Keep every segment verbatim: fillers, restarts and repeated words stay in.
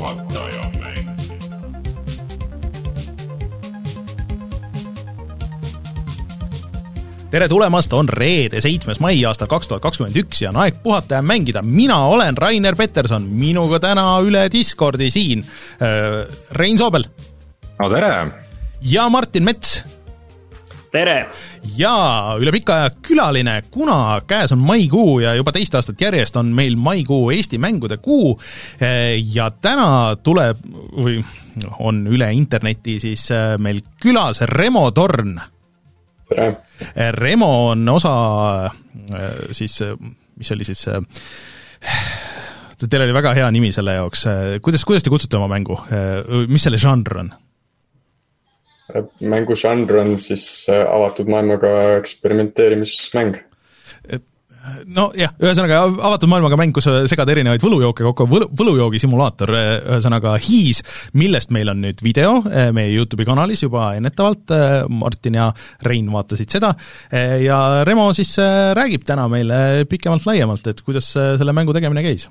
puhataja mäng. tere tulemast, on reede, seitsmes mai aastal kaks tuhat kakskümmend üks ja on aeg puhata ja mängida. Mina olen Rainer Peterson, minuga täna üle Discordi siin äh, Rein Soobel. No tere! Ja Martin Mets. Tere! Ja üle pika aja külaline, kuna käes on maikuu ja juba teist aastat järjest on meil maikuu Eesti mängude kuu ja täna tuleb, või on üle interneti siis meil külas Remo Torn. Tere. Remo on osa siis, mis oli siis, teil oli väga hea nimi selle jaoks, kuidas, kuidas te kutsute oma mängu, mis selle žanr on? Mängu žanr on siis avatud maailmaga eksperimenteerimismäng. No jah, ühesõnaga avatud maailmaga mäng, kus segad erinevaid võlujooke kokku, võlu, võlujoogi simulaator, ühesõnaga Hiis, millest meil on nüüd video meie YouTube'i kanalis juba ennetavalt, Martin ja Rein vaatasid seda ja Remo siis räägib täna meile pikemalt laiemalt, et kuidas selle mängu tegemine käis.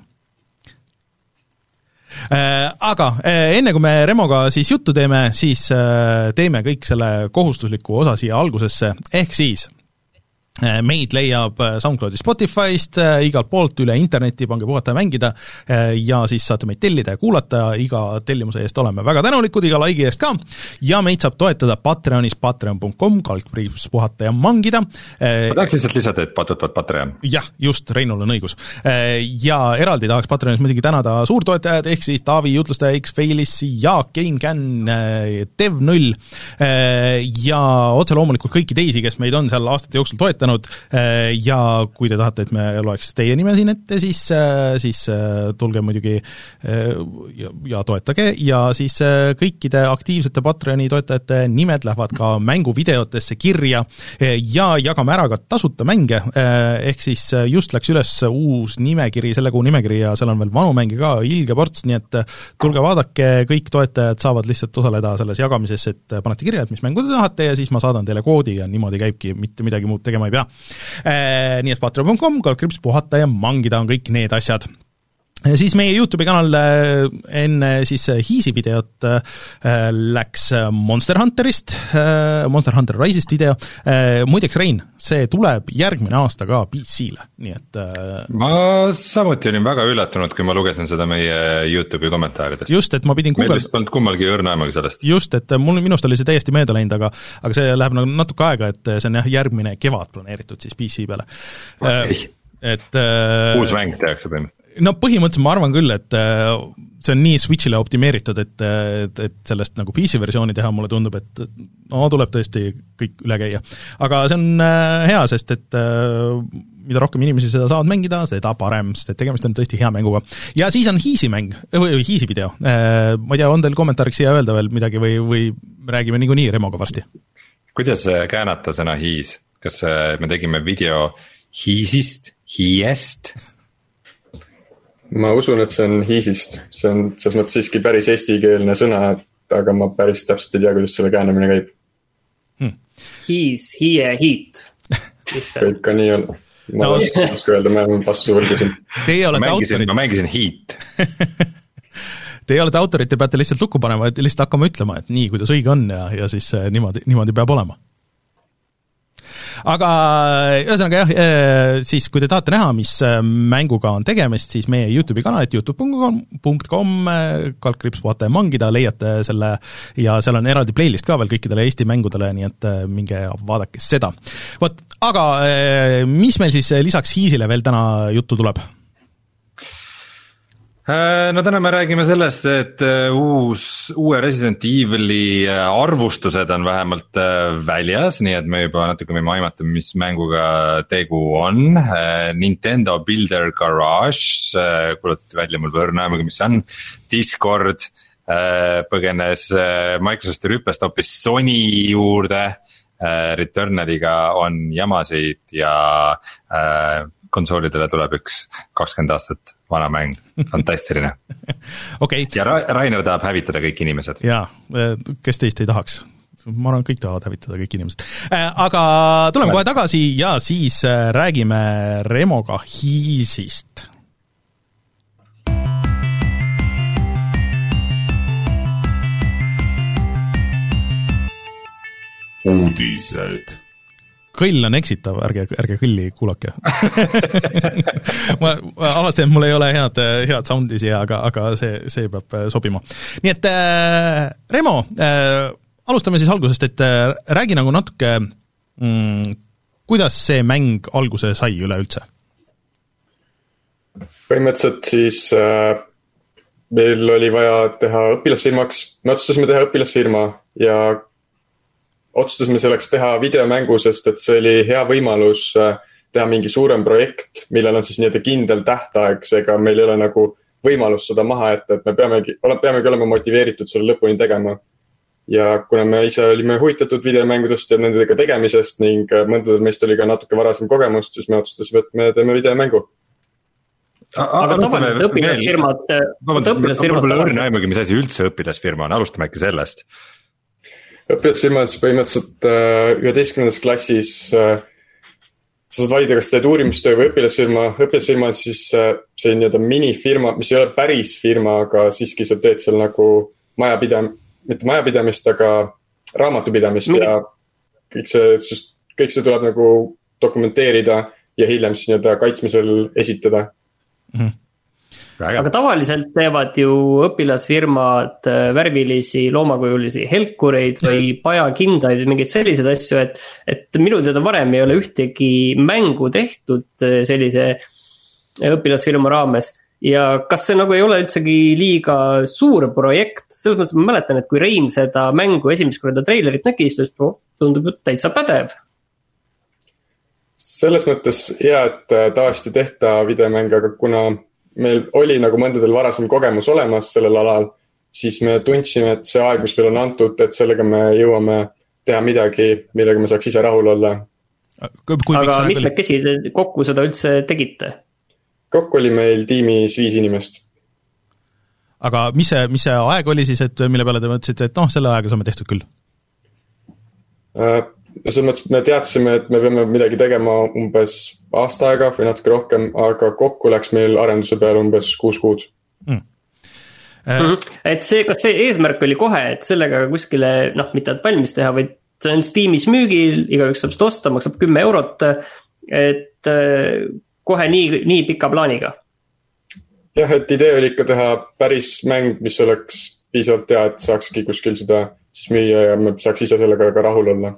Aga enne kui me Remoga siis juttu teeme, siis teeme kõik selle kohustusliku osa siia algusesse, ehk siis meid leiab SoundCloudi, Spotify'st, igalt poolt üle interneti, pange puhata ja mängida ja siis saate meid tellida ja kuulata, iga tellimuse eest oleme väga tänulikud, iga laigi eest ka ja meid saab toetada Patreonis patreon punkt com, kaldkriips puhata ja mangida. Ma tahaks lihtsalt lisada, et patut Patreon. Jah, just, Reinul on õigus. Ja eraldi tahaks Patreonis muidugi tänada suurtoetajad, ehk siis Taavi, Jutlustaja, X-Failis, Jaak, GameCan, Dev null ja otse loomulikult kõiki teisi, kes meid on seal aastate jooksul toetanud. Ja kui te tahate, et me loeks teie nime siin ette, siis, siis tulge muidugi ja, ja toetage ja siis kõikide aktiivsete Patreoni toetajate nimed lähevad ka mänguvideotesse kirja ja jagame ära ka tasuta mänge, ehk siis just läks üles uus nimekiri, selle kuu nimekiri ja seal on veel vanu mänge ka, ilge ports, nii et tulge vaadake, kõik toetajad saavad lihtsalt osaleda selles jagamises, et panete kirja, et mis mängu te tahate ja siis ma saadan teile koodi ja niimoodi käibki, mitte midagi muud tegema ei pea. Nii et patreon punkt com, kaldkriips puhata ja mangida on kõik need asjad. Siis meie YouTube'i kanal enne siis Hiisi videot läks Monster Hunterist, Monster Hunter Rise'ist video. Muideks, Rein, see tuleb järgmine aasta ka P C-le, nii et ma samuti olin väga üllatunud, kui ma lugesin seda meie YouTube'i kommentaaridest. Just, et ma pidin Google... Meil vist polnud kummalgi õrna aemagi sellest. Just, et mul, minust oli see täiesti meelde läinud, aga, aga see läheb nagu natuke aega, et see on jah, järgmine kevad planeeritud siis P C peale. Okay. Et, uus mäng tehakse põhimõtteliselt. No põhimõtteliselt ma arvan küll, et see on nii Switchile optimeeritud, et, et, et sellest nagu P C versiooni teha mulle tundub, et no tuleb tõesti kõik üle käia. Aga see on hea, sest et mida rohkem inimesi seda saavad mängida, seda parem, sest et tegemist on tõesti hea mänguga. Ja siis on Hiisi mäng, või Hiisi video. Ma ei tea, on teil kommentaariks siia öelda veel midagi või, või räägime niikuinii Remoga varsti? Kuidas käänata sõna Hiis? Kas me tegime video Hiisist, Hiiest? Ma usun, et see on Hiisist. See on selles mõttes siiski päris eestikeelne sõna, aga ma päris täpselt ei tea, kuidas selle käänamine käib. Hmm. Hiis, hie, hiit. Võib ka nii on. Ma no, oska öelda, ma olen vastu võlgusin. Teie olete ma mängisin, autorid. Ma mängisin Heat. Teie olete autorid, te peate lihtsalt lukku panema, et lihtsalt hakkama ütlema, et nii, kuidas õige on ja, ja siis niimoodi, niimoodi peab olema. Aga ühesõnaga jah, siis kui te tahate näha, mis mänguga on tegemist, siis meie YouTube'i kanalit youtube punkt com, kaldkriips puhata ja mangida, leiate selle ja seal on eraldi playlist ka veel kõikidele Eesti mängudele, nii et minge vaadake seda. Võt, aga mis meil siis lisaks Hiisile veel täna juttu tuleb? No täna me räägime sellest, et uus, uue Resident Evil'i arvustused on vähemalt väljas, nii et me juba natuke võime aimata, mis mänguga tegu on. Nintendo Builder Garage kuulutati välja mul võrnaemaga, mis on Discord, põgenes Microsofti rüppest hoopis Sony juurde, Returnaliga on jamasid ja konsoolidele tuleb üks kakskümmend aastat vana mäng, fantastiline. Okay. Ja Ra- Rainer tahab hävitada kõik inimesed. Jaa, kes teist ei tahaks? Ma arvan, kõik tahavad hävitada kõik inimesed. Aga tuleme kohe tagasi ja siis räägime Remoga Hiisist. uudised. Kõll on eksitav, ärge, ärge kõlli kuulake. ma, ma avastasin, et mul ei ole head, head soundi siia, aga, aga see, see peab sobima. Nii et äh, Remo, äh, alustame siis algusest, et äh, räägi nagu natuke, mm, kuidas see mäng alguse sai üleüldse? Põhimõtteliselt siis äh, meil oli vaja teha õpilasfirmaks, me otsustasime teha õpilasfirma ja otsustasime selleks teha videomängu, sest et see oli hea võimalus teha mingi suurem projekt, millel on siis nii-öelda kindel tähtaeg, seega meil ei ole nagu võimalus seda maha jätta, et me peamegi, peamegi olema motiveeritud selle lõpuni tegema. Ja kuna me ise olime huvitatud videomängudest ja nendega tegemisest ning mõndadel meist oli ka natuke varasem kogemust, siis me otsustasime, et me teeme videomängu. Aga tavaliselt õpilasfirmad... Vabandust, mul õrna aimugi, mis asi üldse õpilasfirma on, alustame äkki sellest. Õpilasfirmas põhimõtteliselt üheteistkümnendas klassis äh, sa saad valida, kas teed uurimustöö või õpilasfirma. Õpilasfirma on siis äh, see nii-öelda minifirma, mis ei ole päris firma, aga siiski sa teed seal nagu majapidam, mitte majapidamist, aga raamatupidamist Mini. Ja kõik see, just, kõik see tuleb nagu dokumenteerida ja hiljem siis nii-öelda kaitsmisel esitada. Mm-hmm. Aga tavaliselt teevad ju õpilasfirmad värvilisi, loomakujulisi helkureid või pajakindaid või mingeid selliseid asju, et, et minu teada varem ei ole ühtegi mängu tehtud sellise õpilasfirma raames. Ja kas see nagu ei ole üldsegi liiga suur projekt? Selles mõttes ma mäletan, et kui Rein seda mängu esimest korda treilerit nägi, siis tundub täitsa pädev. Selles mõttes hea, et tavaliselt tehta videomäng, aga kuna meil oli nagu mõndadel varasem kogemus olemas sellel alal, siis me tundsime, et see aeg, mis meil on antud, et sellega me jõuame teha midagi, millega me saaks ise rahul olla. Aga mitmekesi kokku seda üldse tegite? Kokku oli meil tiimis viis inimest. Aga mis see, mis see aeg oli siis, et mille peale te mõtlesite, et noh, selle aega saame tehtud küll? Äh, selles mõttes me teadsime, et me peame midagi tegema umbes aasta aega või natuke rohkem, aga kokku läks meil arenduse peale umbes kuus kuud. Mm. Mm-hmm. Et see, kas see eesmärk oli kohe, et sellega kuskile, noh, mitte et valmis teha, vaid see on Steamis müügil, igaüks saab seda osta, maksab kümme eurot, et kohe nii, nii pika plaaniga? Jah, et idee oli ikka teha päris mäng, mis oleks piisavalt hea, et saakski kuskil seda siis müüa ja me saaks ise sellega ka rahul olla.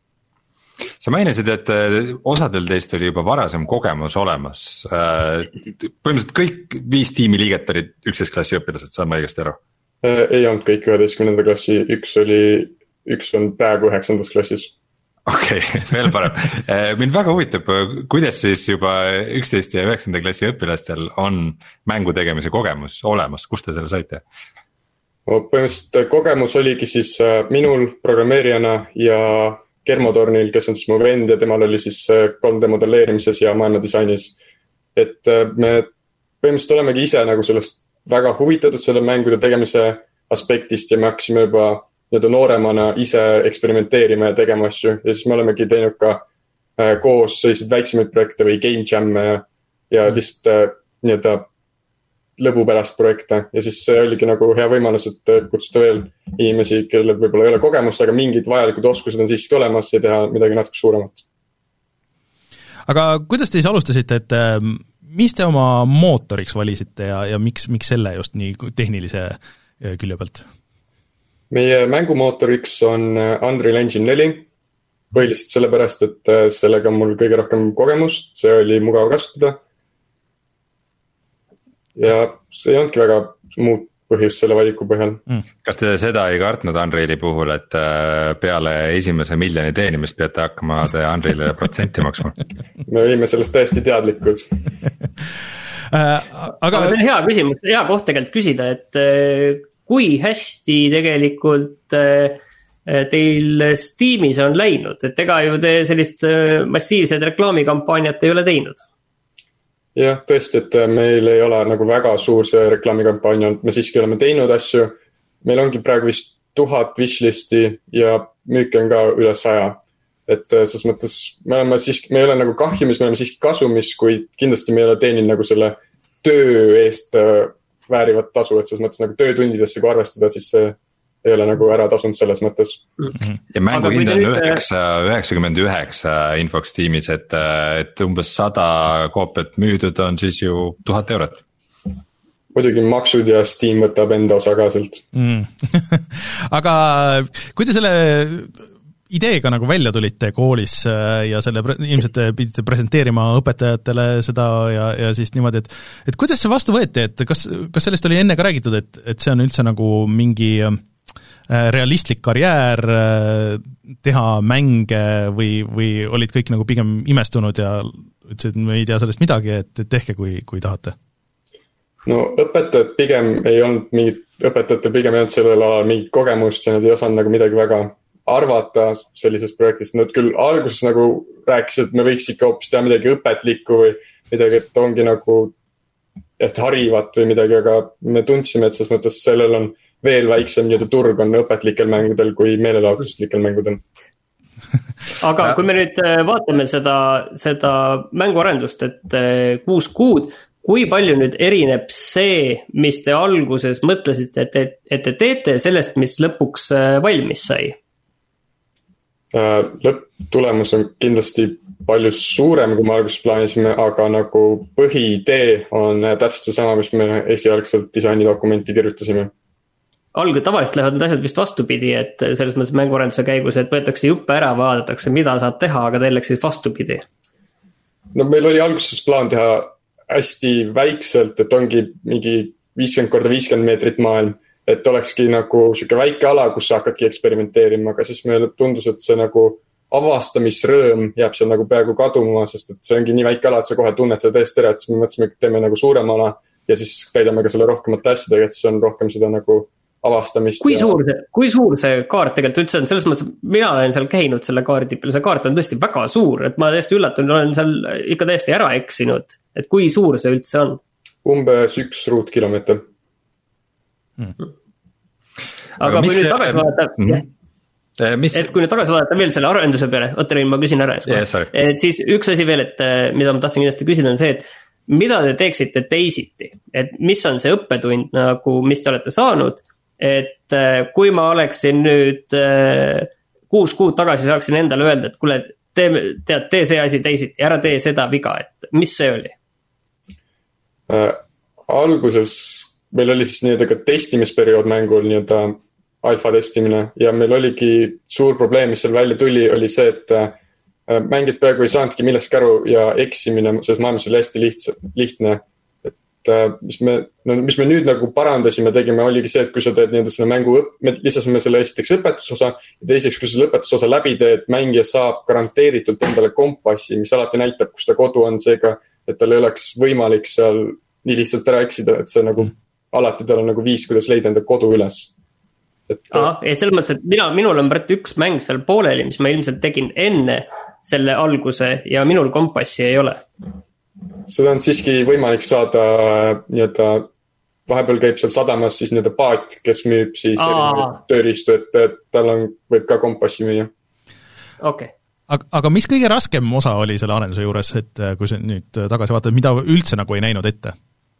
Sa mainisid, et osadel teist oli juba varasem kogemus olemas. Põhimõtteliselt kõik viis tiimi liiget olid üksteist klassi õpilased, saan ma õigesti aru? Ei olnud kõik üheteistkümnenda klassi, üks oli, üks on praegu üheksandas klassis. Okei, okay, veel parem. Mind väga huvitab, kuidas siis juba üksteist ja üheksanda klassi õpilastel on mängu tegemise kogemus olemas, kust te selle saite? Põhimõtteliselt kogemus oligi siis minul programmeerijana ja Kermotornil, kes on siis mu vend ja temal oli siis kolm D modelleerimises ja maailma disainis. Et me põhimõtteliselt olemegi ise nagu sellest väga huvitatud selle mängude tegemise aspektist ja me hakkasime juba nii-öelda nooremana ise eksperimenteerima ja tegema asju. Ja siis me olemegi teinud ka koos selliseid väiksemaid projekte või game jamme ja, ja lihtsalt nii-öelda lõbu pärast projekte ja siis see oligi nagu hea võimalus, et kutsuda veel inimesi, kellel võib-olla ei ole kogemust, aga mingid vajalikud oskused on siiski olemas ja teha midagi natuke suuremat. Aga kuidas te siis alustasite, et mis te oma mootoriks valisite ja, ja miks, miks selle just nii tehnilise külje pealt? Meie mängumootoriks on Unreal Engine neli, põhiliselt sellepärast, et sellega on mul kõige rohkem kogemust, see oli mugav kasutada. Ja see ei olnudki väga muud põhjust selle valiku põhjal. Mm. Kas te seda ei kartnud Unreali puhul, et peale esimese miljoni teenimist peate hakkama te Unrealile protsenti maksma? Me olime sellest täiesti teadlikud. Aga... Aga see on hea küsimus, hea koht tegelikult küsida, et kui hästi tegelikult teil Steamis on läinud, et ega ju te sellist massiivsed reklaamikampaaniat ei ole teinud? Jah, tõesti, et meil ei ole nagu väga suur see reklaamikampaania, me siiski oleme teinud asju. Meil ongi praegu vist tuhat wishlisti ja müüki on ka üle saja. Et selles mõttes me oleme siiski, me ei ole nagu kahjumis, me oleme siiski kasumis, kuid kindlasti me ei ole teeninud nagu selle töö eest väärivat tasu, et selles mõttes nagu töötundidesse kui arvestada, siis see ei ole nagu ära tasunud selles mõttes. ja mängu hind on üheksa, üheksakümmend üheksa infoks tiimis, et, et umbes sada koopiat müüdud on siis ju tuhat eurot. muidugi maksud ja Steam võtab enda osa ka sealt mm. Aga kui te selle ideega nagu välja tulite koolis ja selle ilmselt pidite presenteerima õpetajatele seda ja, ja siis niimoodi, et et kuidas see vastu võeti, et kas, kas sellest oli enne ka räägitud, et, et see on üldse nagu mingi realistlik karjäär, teha mänge või, või olid kõik nagu pigem imestunud ja ütlesid, et me ei tea sellest midagi, et tehke, kui, kui tahate? No õpetajad pigem ei olnud mingit, õpetajatel pigem ei olnud sellel alal mingit kogemust ja nad ei osanud nagu midagi väga arvata sellisest projektist. Nad küll alguses nagu rääkisid, et me võiks ikka hoopis teha midagi õpetlikku või midagi, et ongi nagu, et harivat või midagi, aga me tundsime, et selles mõttes sellel on veel väiksem nii-öelda turg on õpetlikel mängudel kui meelelahutuslikel mängudel. Aga kui me nüüd vaatame seda, seda mänguarendust, et kuus kuud, kui palju nüüd erineb see, mis te alguses mõtlesite, et, et, et te teete sellest, mis lõpuks valmis sai? Lõpptulemus on kindlasti palju suurem, kui me alguses plaanisime, aga nagu põhiidee on täpselt seesama, mis me esialgselt disainidokumenti kirjutasime. Alg, tavaliselt lähevad need asjad vist vastupidi, et selles mõttes mänguarenduse käigus, et võetakse juppe ära, vaadatakse, mida saab teha, aga teil läks siis vastupidi. No meil oli alguses plaan teha hästi väikselt, et ongi mingi viiskümmend korda viiskümmend meetrit maailm, et olekski nagu siuke väike ala, kus sa hakkadki eksperimenteerima, aga siis meile tundus, et see nagu avastamisrõõm jääb seal nagu peaaegu kaduma, sest et see ongi nii väike ala, et sa kohe tunned seda tõesti ära, et siis me mõtlesime, et teeme nagu suurem ala ja siis täidame ka selle rohkemate asjadega, et siis on rohkem seda nagu avastamist. Kui, ja... suur, see, kui suur see kaart tegelikult üldse on, selles mõttes, mina olen seal käinud selle kaardi peal, see kaart on tõesti väga suur, et ma täiesti üllatunud, olen seal ikka täiesti ära eksinud, et kui suur see üldse on? Umbes üks ruutkilomeeter. Hmm. aga, aga kui nüüd tagasi vaadata mm-hmm. mis... et kui nüüd tagasi vaadata veel selle arenduse peale, oota, ma küsin ära yes, et siis üks asi veel, et mida ma tahtsin kindlasti küsida on see, et mida te teeksite teisiti, et mis on see õppetund nagu, mis te olete saanud, et kui ma oleksin nüüd kuus kuud tagasi saaksin endale öelda, et kuule, tee, tead, tee see asi teisiti, ära tee seda viga, et mis see oli äh,? Alguses meil oli siis nii-öelda ka testimisperiood mängul, nii-öelda alfa testimine ja meil oligi suur probleem, mis seal välja tuli, oli see, et mängid peaaegu ei saanudki millestki aru ja eksimine selles maailmas oli hästi lihtsa, lihtne. Et mis me, no, mis me nüüd nagu parandasime, tegime, oligi see, et kui sa teed nii-öelda selle mängu, me lisasime selle esiteks õpetusosa ja teiseks, kui selle õpetusosa läbi teed, mängija saab garanteeritult endale kompassi, mis alati näitab, kus ta kodu on, seega, et tal ei oleks võimalik seal nii lihtsalt ära eksida, et see nagu alati tal on nagu viis, kuidas leida enda kodu üles. Et, Aha, et selles mõttes, et mina, minul on pärit üks mäng seal pooleli, mis ma ilmselt tegin enne selle alguse ja minul kompassi ei ole. Seda on siiski võimalik saada nii-öelda, vahepeal käib seal sadamas siis nii-öelda paat, kes müüb siis tööriistu, et, et tal on, võib ka kompassi müüa. Okei. Okay. Aga, aga mis kõige raskem osa oli selle arenduse juures, et kui sa nüüd tagasi vaatad, mida üldse nagu ei näinud ette?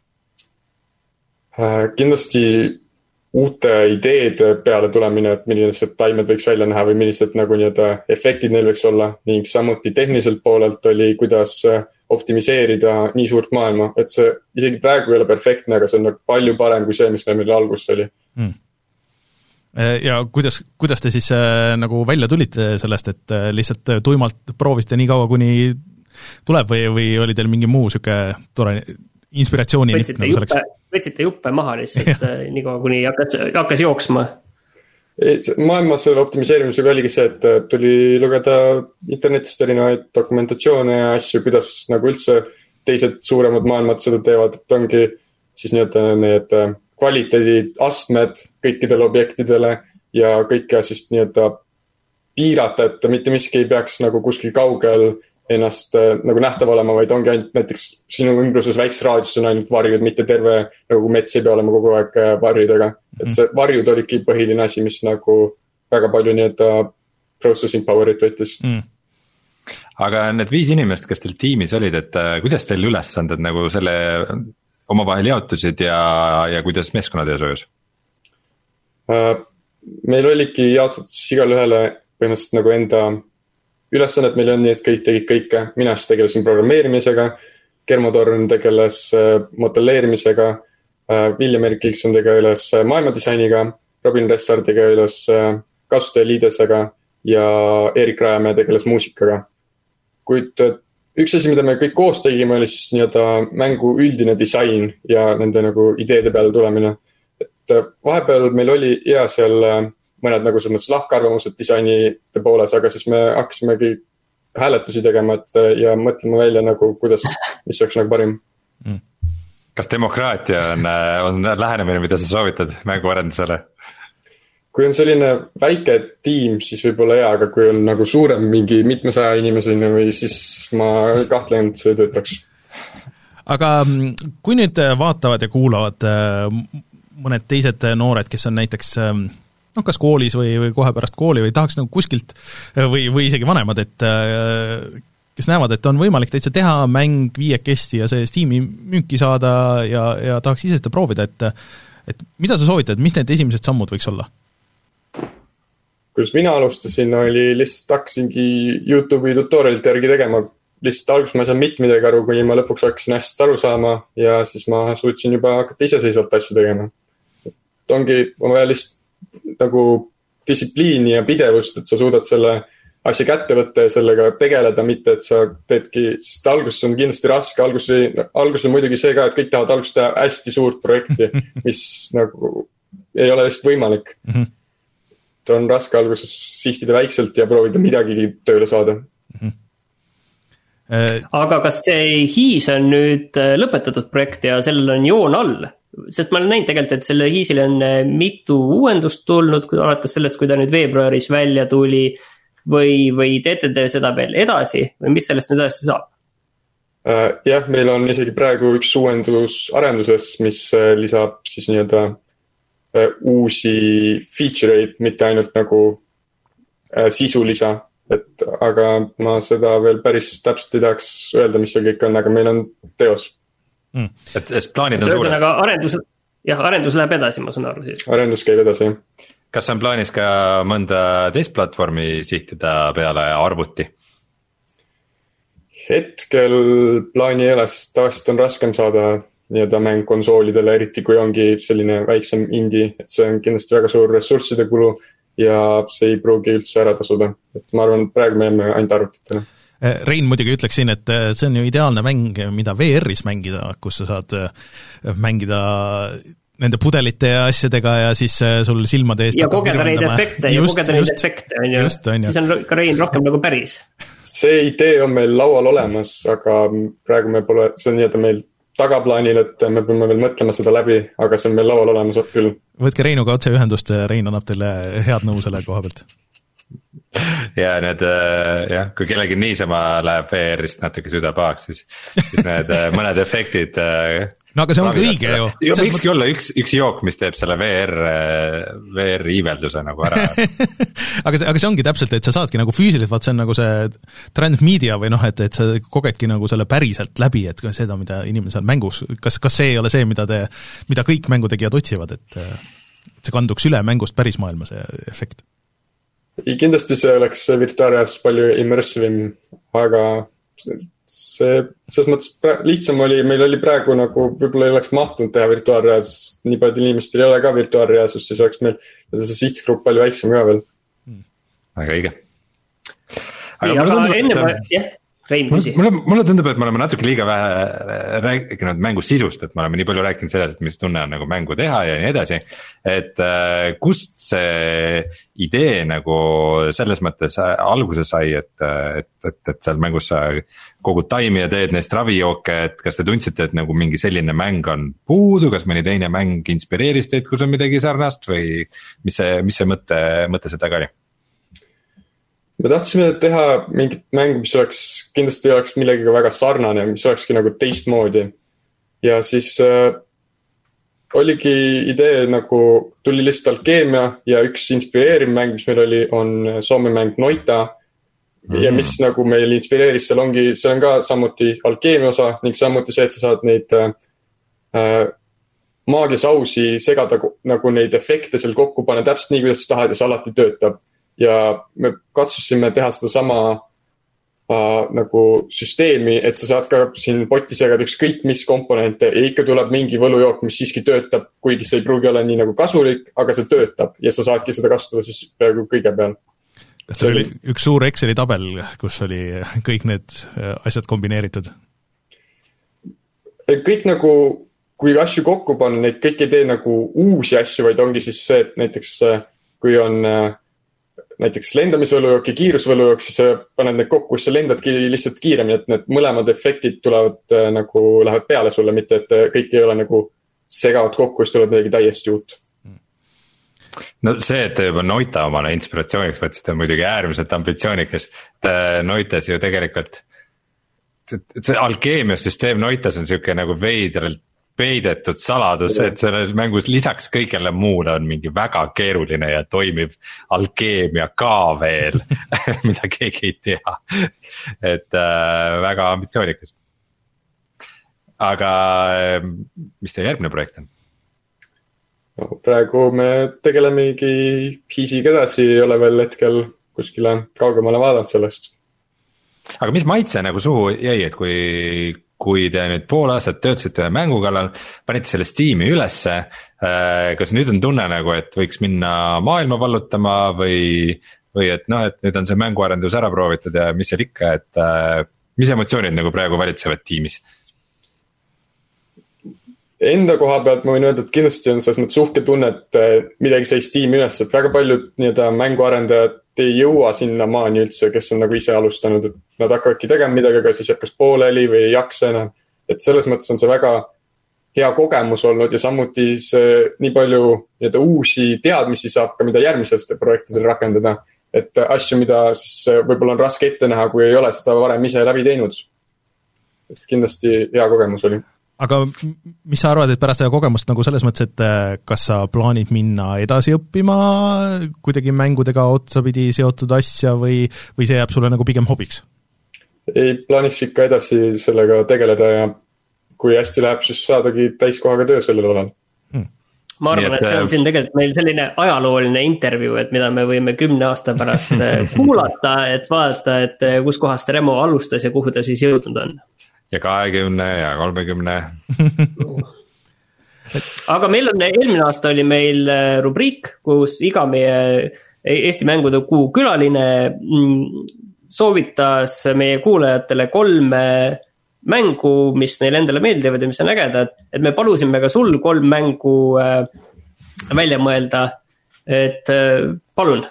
Kindlasti uute ideede peale tulemine, et millised taimed võiks välja näha või millised nagu nii-öelda efektid neil võiks olla ning samuti tehniliselt poolelt oli, kuidas optimiseerida nii suurt maailma, et see isegi praegu ei ole perfektne, aga see on palju parem kui see, mis meil alguses oli. Hmm. Ja kuidas, kuidas te siis nagu välja tulite sellest, et lihtsalt tuimalt proovisite nii kaua, kuni tuleb või, või oli teil mingi muu siuke tore inspiratsiooni võtsite, nagu juppe, võtsite juppe maha lihtsalt nii kaua, kuni hakkas, hakkas jooksma? Maailma selle optimiseerimisega oligi see, et tuli lugeda internetist erinevaid dokumentatsioone ja asju, kuidas nagu üldse teised suuremad maailmad seda teevad, et ongi siis nii-öelda need kvaliteedid, astmed kõikidele objektidele ja kõike siis nii-öelda piirata, et mitte miski ei peaks nagu kuskil kaugel ennast nagu nähtav olema, vaid ongi ainult näiteks sinu ümbruses väikses raadiuses on ainult varjud, mitte terve nagu mets ei pea olema kogu aeg varjudega. Et see varjud oligi põhiline asi, mis nagu väga palju nii-öelda processing power'it võttis. Mm. Aga need viis inimest, kes teil tiimis olid, et kuidas teil ülesanded nagu selle omavahel jaotusid ja, ja kuidas meeskonnatöö sojus? meil oligi jaotatud siis igale ühele põhimõtteliselt nagu enda ülesannet, meil on nii, et kõik tegid kõike, mina siis tegelesin programmeerimisega, Germo Torn tegeles modelleerimisega, William Erik Kilkson tegeles maailmadisainiga, Robin Ressar tegeles kasutajaliidesega ja Erik Rajamäe tegeles muusikaga. Kuid üks asi, mida me kõik koos tegime, oli siis nii-öelda mängu üldine disain ja nende nagu ideede peale tulemine. Et vahepeal meil oli hea seal mõned nagu selles mõttes lahkarvamused disainide pooles, aga siis me hakkasimegi hääletusi tegema et, ja mõtlema välja nagu, kuidas, mis oleks nagu parim. Mm. Kas demokraatia on, on lähenemine, mida sa soovitad mänguarendusele? Kui on selline väike tiim, siis võib-olla hea, aga kui on nagu suurem mingi mitmesaja inimesena või siis ma kahtlen, et see töötaks. Aga kui nüüd vaatavad ja kuulavad mõned teised noored, kes on näiteks noh, kas koolis või, või kohe pärast kooli või tahaks nagu kuskilt või, või isegi vanemad, et kes näevad, et on võimalik täitsa teha mäng viiekesti ja see Steam'i müüki saada ja, ja tahaks ise seda proovida, et, et mida sa soovitad, mis need esimesed sammud võiks olla? Kuidas mina alustasin, oli lihtsalt hakkasingi YouTube'i tutorialite järgi tegema. Lihtsalt alguses ma ei saa mitte midagi aru, kuni ma lõpuks hakkasin hästi aru saama ja siis ma suutsin juba hakata iseseisvalt asju tegema. Et ongi, on vaja lihtsalt nagu distsipliini ja pidevust, et sa suudad selle asja kätte võtta ja sellega tegeleda, mitte et sa teedki, sest alguses on kindlasti raske, alguses, alguses on muidugi see ka, et kõik tahavad alguses teha hästi suurt projekti, mis nagu ei ole lihtsalt võimalik. Mm-hmm. On raske alguses sihtida väikselt ja proovida midagi tööle saada. Mm-hmm. Aga kas see Hiis on nüüd lõpetatud projekt ja sellel on joon all? Sest ma olen näinud tegelikult, et selle Hiisile on mitu uuendust tulnud, alates sellest, kui ta nüüd veebruaris välja tuli või, või teete te seda veel edasi või mis sellest nüüd edasi saab? Jah, meil on isegi praegu üks uuendus arenduses, mis lisab siis nii-öelda uusi feature'id, mitte ainult nagu äh, sisulisa, et aga ma seda veel päris täpselt ei tahaks öelda, mis see kõik on, aga meil on teos. Mm. Et, et plaanid on suured. Aga arendus, jah, arendus läheb edasi, ma saan aru siis. Arendus käib edasi. Kas on plaanis ka mõnda teist platvormi sihtida peale arvuti? Hetkel plaani ei ole, sest tavaliselt on raskem saada nii-öelda mäng konsoolidele, eriti kui ongi selline väiksem indie, et see on kindlasti väga suur ressursside kulu ja see ei pruugi üldse ära tasuda. Et ma arvan, et praegu me jääme ainult arvutitele. Rein muidugi ütleks siin, et see on ju ideaalne mäng, mida V R-is mängida, kus sa saad mängida nende pudelite ja asjadega ja siis sul silmade eest ja kogeda neid efekte ja kogeda neid efekte on ju. Siis on ka Rein rohkem nagu päris. See idee on meil laual olemas, aga praegu me pole, see on nii-öelda meil tagaplaanil, et me peame veel mõtlema seda läbi, aga see on meil laual olemas küll. Võtke Reinuga otse ühendust, Rein annab teile head nõu selle koha pealt. Ja need, jah, kui kellegi niisama läheb V R-ist natuke süda pahaks, siis, siis need mõned efektid no aga see on õige ju. ju võikski olla üks, üks jook, mis teeb selle V R, V R-iivelduse nagu ära. aga, aga see ongi täpselt, et sa saadki nagu füüsiliselt, vaat see on nagu see transmedia või noh, et, et sa kogedki nagu selle päriselt läbi, et seda, mida inimesel mängus, kas, kas see ei ole see, mida, te, mida kõik mängutegijad otsivad, et, et see kanduks üle mängust päris maailma see efekt? Kindlasti see oleks virtuaalreaalsus palju immersivim, aga see, selles mõttes pra- lihtsam oli, meil oli praegu nagu võib-olla ei oleks mahtunud teha virtuaalreaalsust, nii palju inimestel ei ole ka virtuaalreaalsust, siis oleks meil see sihtgrupp palju väiksem ka veel. Väga õige. Aga, aga tundub, enne ma, jah, Rein, mulle, mulle, mulle tundub, et me oleme natuke liiga vähe rääkinud mängu sisust, et me oleme nii palju rääkinud sellest, mis tunne on nagu mängu teha ja nii edasi, et äh, kust see idee nagu selles mõttes alguse sai, et, et, et, et seal mängus sa kogud taimi ja teed neist ravijooke, et kas te tundsite, et nagu mingi selline mäng on puudu, kas mõni teine mäng inspireeris teid, kus on midagi sarnast või mis see, mis see mõte, mõte see taga oli? Me tahtsime teha mingit mängu, mis oleks, kindlasti oleks millegiga väga sarnane, mis olekski nagu teistmoodi. Ja siis äh, oligi idee nagu, tuli lihtsalt Alkeemia ja üks inspireeriv mäng, mis meil oli, on Soome mäng Noita. Mm. Ja mis nagu meil inspireeris, seal ongi, see on ka samuti Alkeemia osa ning samuti see, et sa saad neid äh, maagiasausi segada nagu neid efekte seal kokku panna täpselt nii, kuidas sa tahad ja see alati töötab. Ja me katsusime teha seda sama äh, nagu süsteemi, et sa saad ka siin potti segada ükskõik mis komponente ja ikka tuleb mingi võlujook, mis siiski töötab, kuigi see ei pruugi olla nii nagu kasulik, aga see töötab ja sa saadki seda kasutada siis peaaegu kõige peal. Kas see oli üks suur Exceli tabel, kus oli kõik need asjad kombineeritud? Kõik nagu, kui asju kokku panna, neid kõik ei tee nagu uusi asju, vaid ongi siis see, et näiteks kui on näiteks lendamisvõlujook ja kiirusvõlujook, siis sa paned need kokku, siis sa lendadki lihtsalt kiiremini, et need mõlemad efektid tulevad nagu, lähevad peale sulle, mitte et kõik ei ole nagu segavad kokku, siis tuleb midagi täiesti uut. No see, et te juba Noita omale inspiratsiooniks võtsite, on muidugi äärmiselt ambitsioonikas. Noitas ju tegelikult, see alkeemiasüsteem Noitas on siuke nagu veidralt peidetud saladus, et selles mängus lisaks kõigele muule on mingi väga keeruline ja toimiv alkeemia ka veel, mida keegi ei tea. Et äh, väga ambitsioonikas. Aga mis teie järgmine projekt on? No, praegu me tegelemegi Hiisiga edasi, ei ole veel hetkel kuskile kaugemale vaadanud sellest. Aga mis maitse nagu suhu jäi, et kui, kui te nüüd pool aastat töötasite ühe mängu kallal, panite selle Steam'i ülesse, kas nüüd on tunne nagu, et võiks minna maailma vallutama või, või et noh, et nüüd on see mänguarendus ära proovitud ja mis seal ikka, et mis emotsioonid nagu praegu valitsevad tiimis? Enda koha pealt ma võin öelda, et kindlasti on selles mõttes uhke tunne, et midagi sai Steam'i üles, et väga paljud nii-öelda mänguarendajad ei jõua sinna maani üldse, kes on nagu ise alustanud, et nad hakkavadki tegema midagi, aga siis jääb kas pooleli või ei jaksa enam. Et selles mõttes on see väga hea kogemus olnud ja samuti see nii palju nii-öelda uusi teadmisi saab ka, mida järgmisel projektidel rakendada. Et asju, mida siis võib-olla on raske ette näha, kui ei ole seda varem ise läbi teinud. Et kindlasti hea kogemus oli. Aga mis sa arvad, et pärast seda kogemust nagu selles mõttes, et kas sa plaanid minna edasi õppima kuidagi mängudega otsapidi seotud asja või, või see jääb sulle nagu pigem hobiks? Ei plaaniks ikka edasi sellega tegeleda ja kui hästi läheb, siis saadagi täiskohaga töö sellel olel. Hmm. Ma arvan, et see on siin tegelikult meil selline ajalooline intervjuu, et mida me võime kümne aasta pärast kuulata, et vaadata, et kus kohast Remo alustas ja kuhu ta siis jõudnud on. Ja kahekümne ja kolmekümne. Aga meil on, eelmine aasta oli meil rubriik, kus iga meie Eesti mängude kuu külaline soovitas meie kuulajatele kolme mängu, mis neile endale meeldivad ja mis on ägedad. Et me palusime ka sul kolm mängu välja mõelda. Et palun.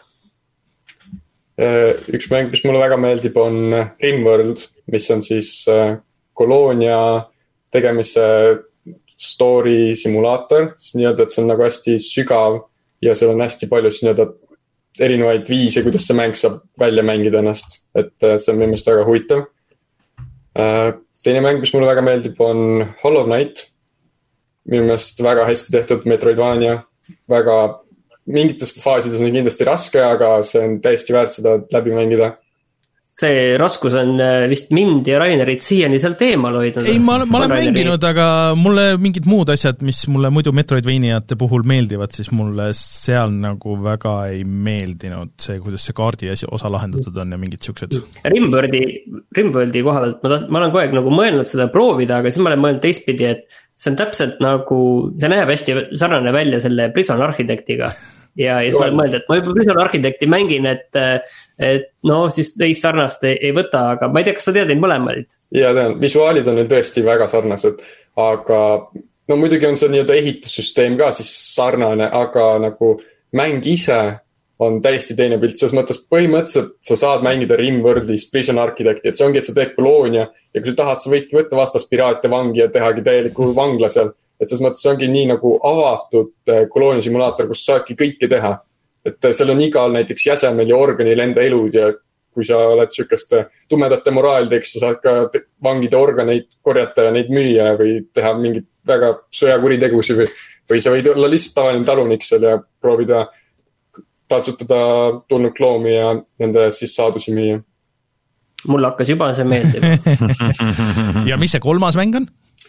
Üks mäng, mis mulle väga meeldib, on Rimworld, mis on siis koloonia tegemise story simulaator, nii-öelda, et see on nagu hästi sügav ja seal on hästi palju nii-öelda erinevaid viise, kuidas see mäng saab välja mängida ennast, et see on minu meelest väga huvitav. Teine mäng, mis mulle väga meeldib, on Hollow Knight, minu meelest väga hästi tehtud Metroidvania, väga mingites faasides on kindlasti raske, aga see on täiesti väärt seda läbi mängida. See raskus on vist mind ja Rainerit siiani sealt eemal hoidnud. Ei, ma, ma olen Raineri. mänginud, aga mulle mingid muud asjad, mis mulle muidu Metroidvaniate puhul meeldivad, siis mulle seal nagu väga ei meeldinud see, kuidas see kaardi osa lahendatud on ja mingid siuksed. Rimworldi, Rimworldi koha pealt, ma, ta, ma olen kogu aeg nagu mõelnud seda proovida, aga siis ma olen mõelnud teistpidi, et see on täpselt nagu, see näeb hästi sarnane välja selle Prison Architectiga. Ja, ja siis ma olen mõelnud, et ma juba Prison Architecti mängin, et, et no siis teist sarnast ei, ei võta, aga ma ei tea, kas sa tead neid mõlemaid? Ja tean, visuaalid on nüüd tõesti väga sarnased, aga no muidugi on see nii-öelda ehitussüsteem ka siis sarnane, aga nagu mäng ise on täiesti teine pilt, selles mõttes põhimõtteliselt sa saad mängida Rimworldis Prison Architecti, et see ongi, et sa teed koloonia ja kui sa tahad, sa võidki võtta vastas piraate vangi ja tehagi täieliku vangla seal. Et selles mõttes see ongi nii nagu avatud koloonia-simulaator, kus saadki kõike teha. Et seal on igal näiteks jäsemel ja organil enda elud ja kui sa oled sükeste tumedate moraalideks, sa saad ka vangide organeid korjata ja neid müüa või teha mingit väga sõjakuritegusi või, või sa võid olla lihtsalt tavaline talunik seal ja proovida tatsutada tulnud loomi ja nende siis saadusi müüa. Mulle hakkas juba see meeldib. Ja mis see kolmas mäng on?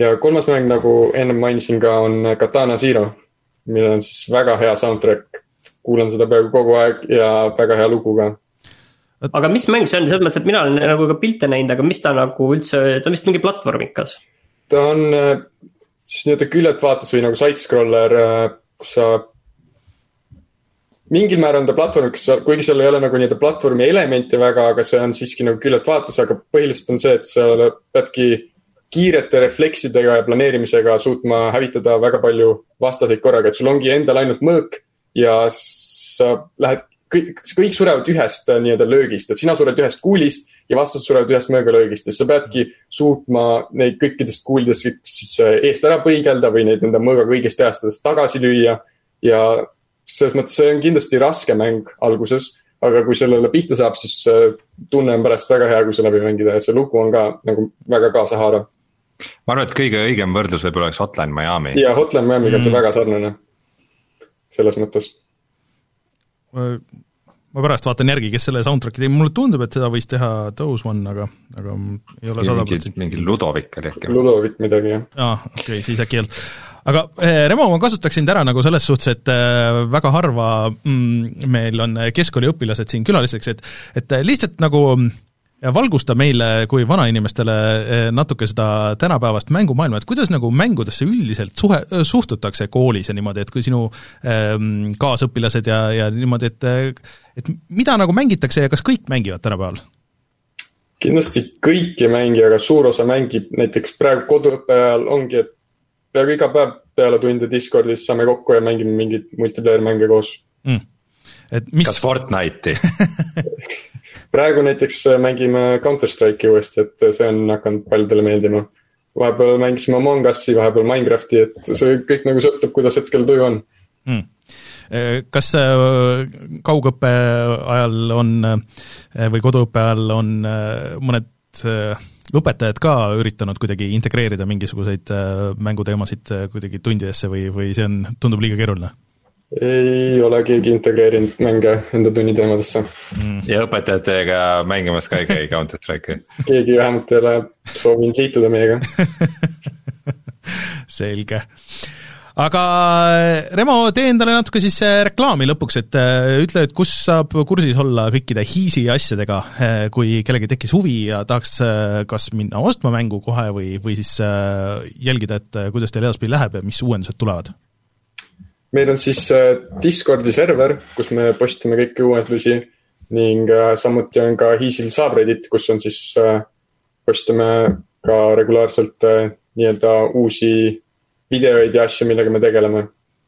ja kolmas mäng, nagu enne mainisin ka, on Katana Zero, millel on siis väga hea soundtrack. Kuulan seda peaaegu kogu aeg ja väga hea lugu ka. Aga mis mäng see on? Selles mõttes, et mina olen nagu ka pilte näinud, aga mis ta nagu üldse, ta on vist mingi platvormikas? Ta on siis nii-öelda küljelt vaates või nagu side-scroller, kus sa mingil määral on ta platvormikas, kuigi seal ei ole nagu nii-öelda platvormi elemente väga, aga see on siiski nagu küljelt vaates, aga põhiliselt on see, et sa peadki kiirete refleksidega ja planeerimisega suutma hävitada väga palju vastaseid korraga, et sul ongi endal ainult mõõk ja sa lähed kõik, kõik surevad ühest nii-öelda löögist, et sina sured ühest kuulist ja vastased surevad ühest möögalöögist ja sa peadki suutma neid kõikidest kuulidest siis eest ära põigelda või neid enda mõõgaga õigesti ajastades tagasi lüüa ja selles mõttes see on kindlasti raske mäng alguses, aga kui sellele pihta saab, siis tunne on pärast väga hea, kui see läbi mängida ja see lugu on ka nagu väga kaasahaarav. Ma arvan, et kõige õigem võrdlus võib oleks Hotline Miami. Ja Hotline Miamiga on see mm. väga sarnane selles mõttes. Ma pärast vaatan järgi, kes selle soundtracki teeb, mulle tundub, et seda võis teha Those One, aga, aga ei ole sada protsenti. Mingi Ludovik oli äkki. Ludovik midagi, jah. Aa, okei, okay, siis äkki ei olnud. Aga Remo, ma kasutaksin täna nagu selles suhtes, et väga harva mm, meil on keskkooliõpilased siin külaliseks, et, et lihtsalt nagu valgusta meile kui vanainimestele natuke seda tänapäevast mängumaailma, et kuidas nagu mängudesse üldiselt suhe, suhtutakse koolis ja niimoodi, et kui sinu ähm, kaasõpilased ja, ja niimoodi, et, et mida nagu mängitakse ja kas kõik mängivad tänapäeval? Kindlasti kõik ei mängi, aga suur osa mängib, näiteks praegu koduõppe ajal ongi, et peaaegu iga päev peale tunde Discordis saame kokku ja mängime mingid multiplayer mänge koos. Mm. Et mis... Kas Fortnite'i? Praegu näiteks mängime Counter-Strike'i uuesti, et see on hakanud paljudele meeldima. Vahepeal mängisime Among Us'i, vahepeal Minecrafti, et see kõik nagu sõltub, kuidas hetkel tuju on. Mm. Kas kaugõppe ajal on või koduõppe ajal on mõned õpetajad ka üritanud kuidagi integreerida mingisuguseid mänguteemasid kuidagi tundidesse või, või see on, tundub liiga keeruline? Ei ole keegi integreerinud mänge enda tunni teemadesse. Mm. Ja õpetajatega mängimas ka ei käi Counter-Strike'i? Keegi vähemalt ei ole soovinud liituda meiega. Selge. Aga Remo, tee endale natuke siis reklaami lõpuks, et ütle, et kus saab kursis olla kõikide hiisi asjadega, kui kellegi tekkis huvi ja tahaks kas minna ostma mängu kohe või, või siis jälgida, et kuidas teil edaspidi läheb ja mis uuendused tulevad? Meil on siis Discordi server, kus me postime kõiki uuendusi ning samuti on ka Hiisil subreddit, kus on siis postime ka regulaarselt nii-öelda uusi videoid ja asju, millega me tegeleme.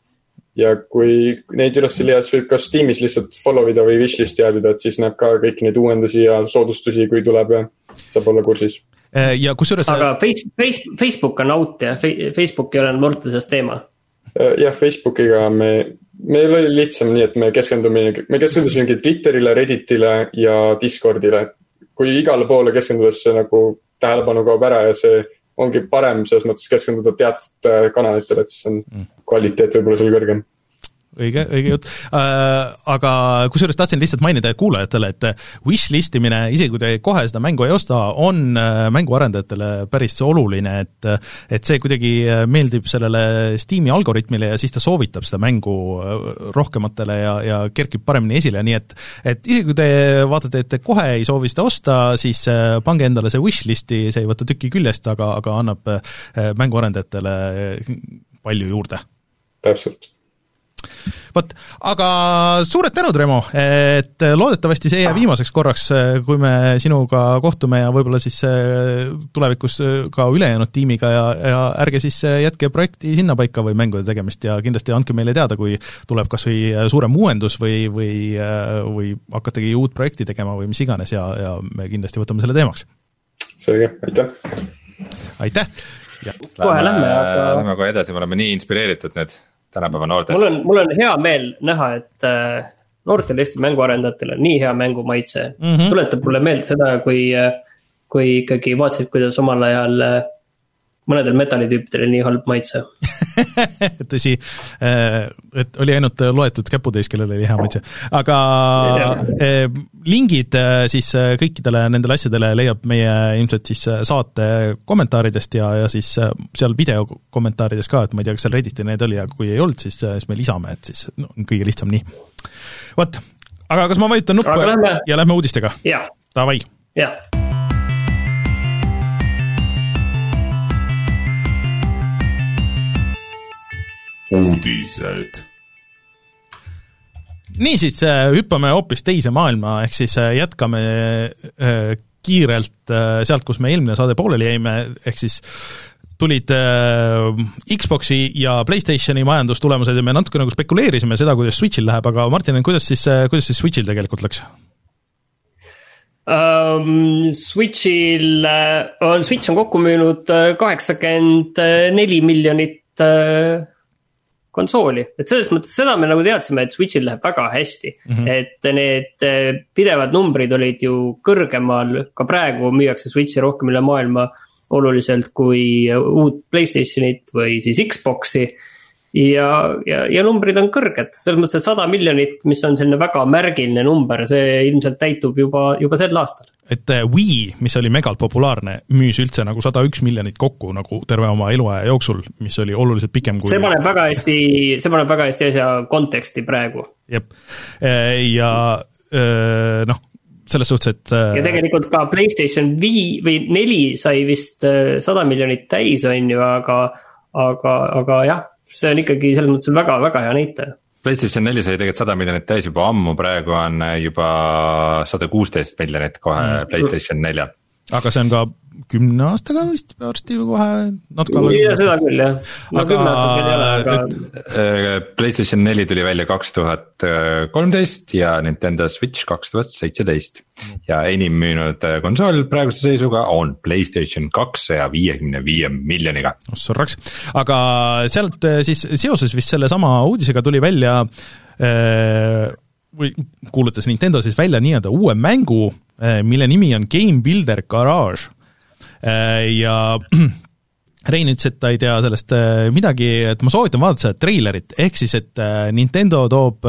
Ja kui neid üles ei leia, siis võib ka Steamis lihtsalt follow ida või wishlist jäädida, et siis näeb ka kõiki neid uuendusi ja soodustusi, kui tuleb ja saab olla kursis. Ja kus üles... Aga face, face, Facebook on out ja Facebook ei ole noortesest teema. Jah, Facebookiga me, meil oli lihtsam nii, et me keskendume, me keskendusime Twitterile, Redditile ja Discordile. Kui igale poole keskendudes see nagu tähelepanu kaob ära ja see ongi parem selles mõttes keskenduda teatud kanalitele, et siis on kvaliteet võib-olla sul kõrgem. Õige, õige jutt. Aga kusjuures tahtsin lihtsalt mainida kuulajatele, et wishlist-imine, isegi kui te kohe seda mängu ei osta, on mänguarendajatele päris oluline, et, et see kuidagi meeldib sellele Steam'i algoritmile ja siis ta soovitab seda mängu rohkematele ja, ja kerkib paremini esile, nii et, et isegi kui te vaatate, et te kohe ei soovi seda osta, siis pange endale see wishlisti, see ei võta tükki küljest, aga, aga annab mänguarendajatele palju juurde. Täpselt. Võt, aga suured tänud, Remo, et loodetavasti see jää viimaseks korraks, kui me sinuga kohtume ja võib-olla siis tulevikus ka ülejäänud tiimiga ja, ja ärge siis jätke projekti sinna paika või mängude tegemist ja kindlasti andke meile teada, kui tuleb kas või suurem uuendus või, või, või hakategi uut projekti tegema või mis iganes ja, ja me kindlasti võtame selle teemaks. Selge, aitäh! Aitäh! Ja. Kohe lähme, aga... Lähme kohe edasi, me oleme nii inspireeritud nüüd tänapäeva noortest. Mul on, mul on hea meel näha, et äh, noortel Eesti mänguarendajatel on nii hea mängumaitse. Mm-hmm. See tuletab mulle meelde seda, kui, kui ikkagi vaatasid, kuidas omal ajal mõnedel metallitüüpidel nii halb maitse. Tõsi, et oli ainult loetud käputäis, kellel oli hea maitse. Aga lingid siis kõikidele nendele asjadele leiab meie ilmselt siis saate kommentaaridest ja, ja siis seal video kommentaaridest ka, et ma ei tea, kas seal Redditi need oli ja kui ei olnud, siis, siis me lisame, et siis no, on kõige lihtsam nii. Vot, aga kas ma vajutan nuppu lähme... ja lähme uudistega? Jah. Davai. Jah. Uudised. Nii siis hüppame hoopis teise maailma, ehk siis jätkame kiirelt sealt, kus me eelmine saade pooleli jäime, ehk siis tulid Xboxi ja PlayStationi majandustulemused ja me natuke nagu spekuleerisime seda, kuidas Switchil läheb, aga Martin, kuidas siis, kuidas siis Switchil tegelikult läks? Um, Switchil on, Switch on kokku müünud kaheksakümmend neli miljonit konsooli, et selles mõttes seda me nagu teadsime, et Switchil läheb väga hästi, mm-hmm. et need pidevad numbrid olid ju kõrgemal, ka praegu müüakse Switchi rohkem üle maailma oluliselt kui uut PlayStationit või siis Xboxi ja, ja, ja numbrid on kõrged, selles mõttes, et sada miljonit, mis on selline väga märgiline number, see ilmselt täitub juba, juba sel aastal. Et Wii, mis oli megalt populaarne, müüs üldse nagu sada üks miljonit kokku nagu terve oma eluaja jooksul, mis oli oluliselt pikem kui... See paneb väga hästi, see paneb väga hästi asja konteksti praegu. Jep, ja noh, selles suhtes, et... Ja tegelikult ka PlayStation viis või neli sai vist sada miljonit täis, on ju, aga, aga, aga jah, see on ikkagi selles mõttes väga, väga hea näitaja. PlayStation neli sai tegelikult sada miljonit täis juba ammu, praegu on juba sada kuusteist miljonit kohe mm. PlayStation neli. Aga see on ka kümne aastaga vist varsti kohe natuke alla. Ja seda küll, jah. No aga... kümne aastaga ei ole, aga... Et... PlayStation neli tuli välja kaks tuhat kolmteist ja Nintendo Switch kaks tuhat seitseteist. Ja enim müünud konsool praeguse seisuga on PlayStation kakssaja viiekümne viie miljoniga. Sorraks. Aga sealt siis seoses vist selle sama uudisega tuli välja või kuulutas Nintendo siis välja nii-öelda uue mängu, mille nimi on Game Builder Garage. Ja Rein ütles, et ta ei tea sellest midagi, et ma soovitan vaadata seda treilerit, ehk siis, et Nintendo toob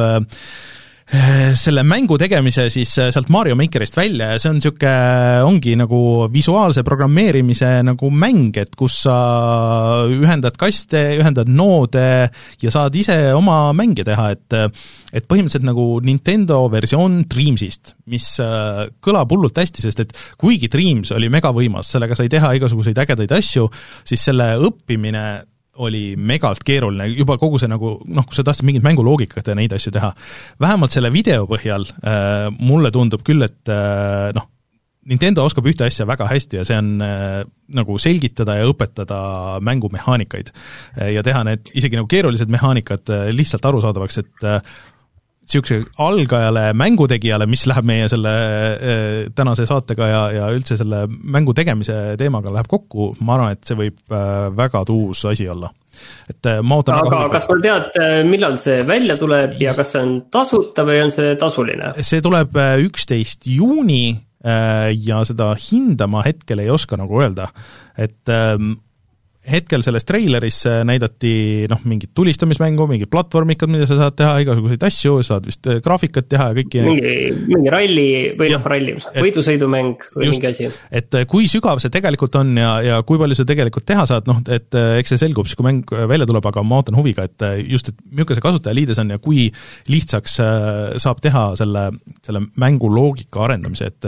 selle mängu tegemise siis sealt Mario Makerist välja ja see on siuke, ongi nagu visuaalse programmeerimise nagu mäng, et kus sa ühendad kaste, ühendad noode ja saad ise oma mänge teha, et, et põhimõtteliselt nagu Nintendo versioon Dreamsist, mis kõlab hullult hästi, sest et kuigi Dreams oli megavõimas, sellega sai teha igasuguseid ägedaid asju, siis selle õppimine oli megalt keeruline, juba kogu see nagu, noh, kui sa tahtsid mingit mänguloogikat ja neid asju teha. Vähemalt selle video põhjal äh, mulle tundub küll, et äh, noh, Nintendo oskab ühte asja väga hästi ja see on äh, nagu selgitada ja õpetada mängumehaanikaid äh, ja teha need isegi nagu keerulised mehaanikad äh, lihtsalt arusaadavaks, et äh, siukse algajale mängutegijale, mis läheb meie selle äh, tänase saatega ja, ja üldse selle mängu tegemise teemaga läheb kokku, ma arvan, et see võib äh, väga tuus asi olla. Et äh, ma ootan aga kas sa tead, millal see välja tuleb ja kas see on tasuta või on see tasuline? See tuleb üksteist juuni äh, ja seda hinda ma hetkel ei oska nagu öelda, et äh, hetkel selles treileris näidati noh, mingit tulistamismängu, mingid platvormikad, mida sa saad teha, igasuguseid asju, saad vist graafikat teha ja kõiki mingi, mingi ralli või noh, ralli, võidusõidumäng või just, mingi asi. Et kui sügav see tegelikult on ja, ja kui palju sa tegelikult teha saad, noh, et eks see selgub siis, kui mäng välja tuleb, aga ma ootan huviga, et just, et milline see kasutajaliides on ja kui lihtsaks saab teha selle, selle mängu loogika arendamise, et,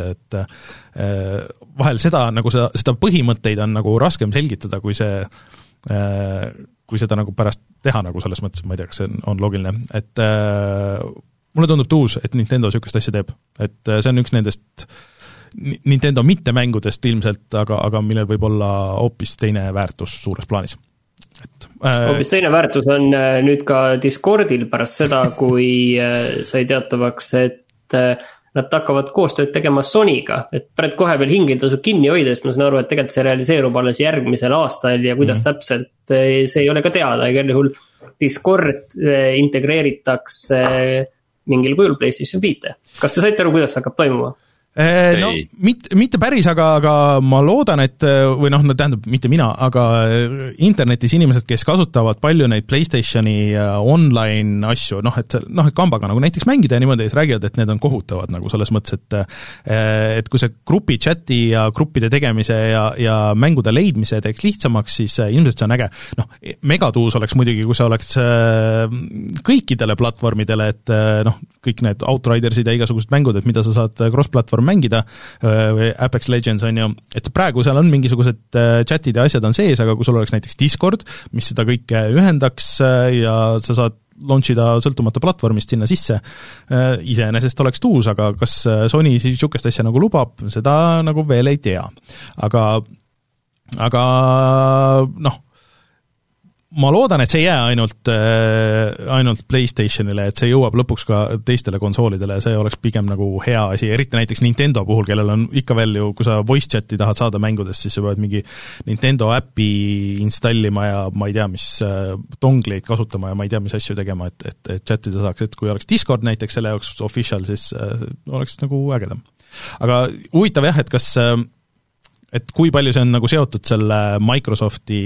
et vahel seda, nagu seda, seda põhimõtteid on nagu raskem selgitada, kui see kui seda nagu pärast teha nagu selles mõttes, ma ei tea, kas see on, on loogiline, et äh, mulle tundub tuus, et Nintendo niisugust asja teeb, et see on üks nendest Nintendo mittemängudest ilmselt, aga, aga millel võib olla hoopis teine väärtus suures plaanis. Et, äh, hoopis teine väärtus on nüüd ka Discordil pärast seda, kui sai teatavaks, et nad hakkavad koostööd tegema Sonyga, et praegu kohe veel hingil tasub kinni hoida, sest ma saan aru, et tegelikult see realiseerub alles järgmisel aastal ja kuidas mm. täpselt see ei ole ka teada, igal juhul Discord integreeritakse mingil kujul PlayStation viite. Kas te saite aru, kuidas hakkab toimuma? No, mitte, mitte päris, aga, aga ma loodan, et või noh, no tähendab, mitte mina, aga internetis inimesed, kes kasutavad palju neid PlayStationi online asju, noh, et, noh, et kambaga nagu näiteks mängida ja niimoodi, et räägivad, et need on kohutavad nagu selles mõttes, et et kui see grupi chati ja gruppide tegemise ja, ja mängude leidmise teeks lihtsamaks, siis ilmselt see on äge. Noh, megatuus oleks muidugi, kui see oleks kõikidele platvormidele, et noh, kõik need Outridersid ja igasugused mängud, et mida sa saad cross-platvorm mängida, või Apex Legends on ju, et praegu seal on mingisugused chatid ja asjad on sees, aga kui sul oleks näiteks Discord, mis seda kõike ühendaks ja sa saad launchida sõltumata platvormist sinna sisse, iseenesest oleks tuus, aga kas Sony siis niisugust asja nagu lubab, seda nagu veel ei tea. Aga, aga noh, ma loodan, et see ei jää ainult, ainult PlayStationile, et see jõuab lõpuks ka teistele konsoolidele ja see oleks pigem nagu hea asi, eriti näiteks Nintendo puhul, kellel on ikka veel ju, kui sa voice chati tahad saada mängudest, siis sa pead mingi Nintendo äppi installima ja ma ei tea, mis dongleid kasutama ja ma ei tea, mis asju tegema, et, et, et chatida saaks, et kui oleks Discord näiteks selle jaoks official, siis oleks nagu ägedam. Aga huvitav jah, et kas, et kui palju see on nagu seotud selle Microsofti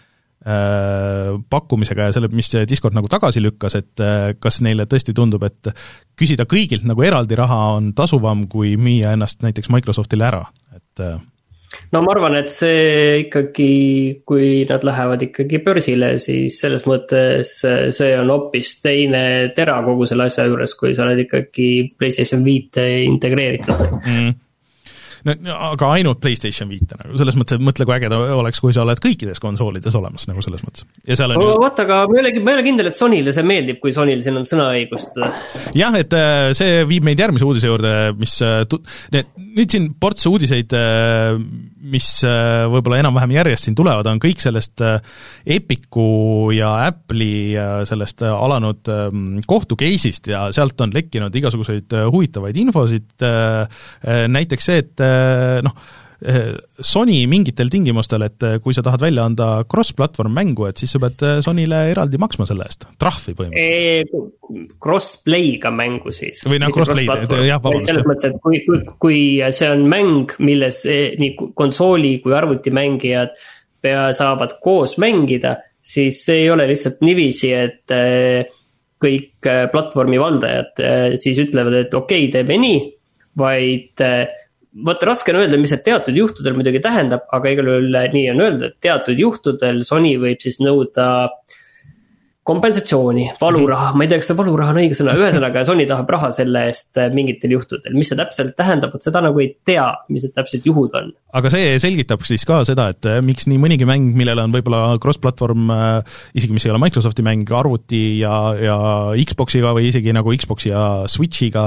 pakkumisega ja selle, mis Discord nagu tagasi lükkas, et kas neile tõesti tundub, et küsida kõigilt nagu eraldi raha on tasuvam, kui müüa ennast näiteks Microsoftile ära, et no ma arvan, et see ikkagi, kui nad lähevad ikkagi börsile, siis selles mõttes see on hoopis teine tera kogu selle asja juures, kui sa oled ikkagi PlayStation viite integreeritud mm. No, aga ainult PlayStation viite, nagu selles mõttes, et mõtle, kui ägeda oleks, kui sa oled kõikides konsoolides olemas, nagu selles mõttes. Ja seal on no, ju... Vaata, aga ma ei ole, ma ei ole kindel, et Sonyle see meeldib, kui Sonyle siin on sõnaõigust. Jah, et see viib meid järgmise uudise juurde, mis need, nüüd siin ports uudiseid, mis võib-olla enam-vähem järjest siin tulevad, on kõik sellest Epicu ja Apple'i sellest alanud kohtu case'ist ja sealt on lekkinud igasuguseid huvitavaid infosid, näiteks see, et noh, Sony mingitel tingimustel, et kui sa tahad välja anda cross-platvorm mängu, et siis sa pead Sonyle eraldi maksma selle eest, trahvi põhimõtteliselt. Cross-play'ga mängu siis. Või noh, cross-play, jah, vabandust. Selles mõttes, et kui, kui, kui see on mäng, milles nii konsooli kui arvutimängijad pea saavad koos mängida, siis see ei ole lihtsalt niiviisi, et kõik platvormi valdajad siis ütlevad, et okei, okay, teeme nii, vaid võtta raske on öelda, mis see teatud juhtudel muidugi tähendab, aga igal juhul nii on öelda, et teatud juhtudel Sony võib siis nõuda kompensatsiooni, valuraha, ma ei tea, kas see valuraha on õige sõna, ühesõnaga Sony tahab raha selle eest mingitel juhtudel, mis see täpselt tähendab, et seda nagu ei tea, mis see täpselt juhud on. Aga see selgitab siis ka seda, et miks nii mõnigi mäng, millele on võib-olla cross-platvorm, isegi mis ei ole Microsofti mäng, arvuti ja, ja Xboxiga või isegi nagu Xboxi ja Switchiga,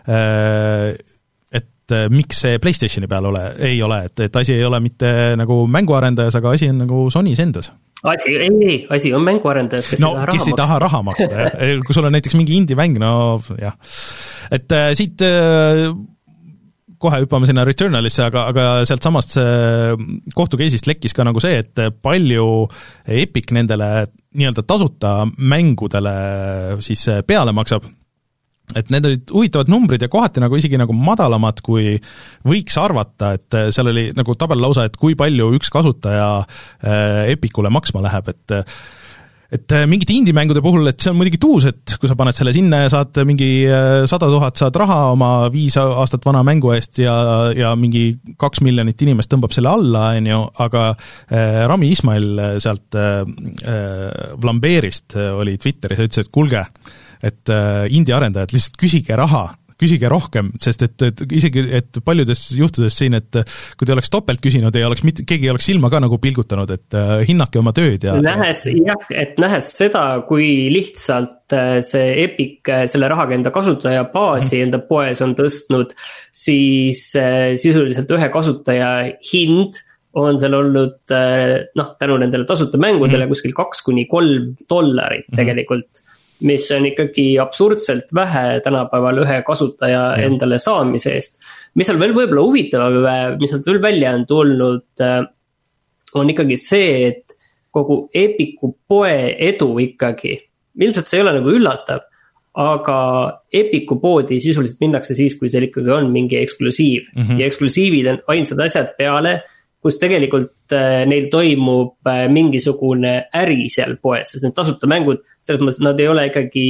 miks see PlayStationi peal ole, ei ole, et, et asi ei ole mitte nagu mänguarendajas, aga asi on nagu Sonys endas. Asi, ei, asi on mänguarendajas, kes, no, ei, kes ei taha raha maksta. Kui sul on näiteks mingi indie-mäng, no jah. Et äh, siit äh, kohe hüppame sinna Returnalisse, aga, aga sealt samast äh, kohtukeisist lekkis ka nagu see, et palju Epic nendele nii-öelda tasuta mängudele siis peale maksab. Et need olid huvitavad numbrid ja kohati nagu isegi nagu madalamad, kui võiks arvata, et seal oli nagu tabel lausa, et kui palju üks kasutaja Epicule maksma läheb, et et mingite indie-mängude puhul, et see on muidugi tuus, et kui sa paned selle sinna ja saad mingi sada tuhat saad raha oma viis aastat vana mängu eest ja, ja mingi kaks miljonit inimest tõmbab selle alla, on ju, aga Rami Ismail sealt Vlambeerist oli Twitteris ja ütles, et kulge, et indie-arendajad lihtsalt küsige raha, küsige rohkem, sest et, et isegi, et paljudes juhtudes siin, et kui te oleks topelt küsinud, ei oleks mitte, keegi ei oleks silma ka nagu pilgutanud, et hinnake oma tööd ja... Nähes, jah, et nähes seda, kui lihtsalt see Epic selle rahaga enda kasutaja baasi mm. enda poes on tõstnud, siis sisuliselt ühe kasutaja hind on seal olnud, noh, tänu nendele tasuta mängudele mm. kuskil kaks kuni kolm dollarit mm. tegelikult, mis on ikkagi absurdselt vähe tänapäeval ühe kasutaja ja. Endale saamise eest. Mis on veel võib-olla huvitav, mis on veel välja on tulnud, on ikkagi see, et kogu Epicu poe edu ikkagi, ilmselt see ei ole nagu üllatav, aga Epicu poodi sisuliselt minnakse siis, kui seal ikkagi on mingi eksklusiiv mm -hmm. ja eksklusiivid on ainsad asjad peale, kus tegelikult neil toimub mingisugune äri seal poes, sest need tasuta mängud, selles mõttes nad ei ole ikkagi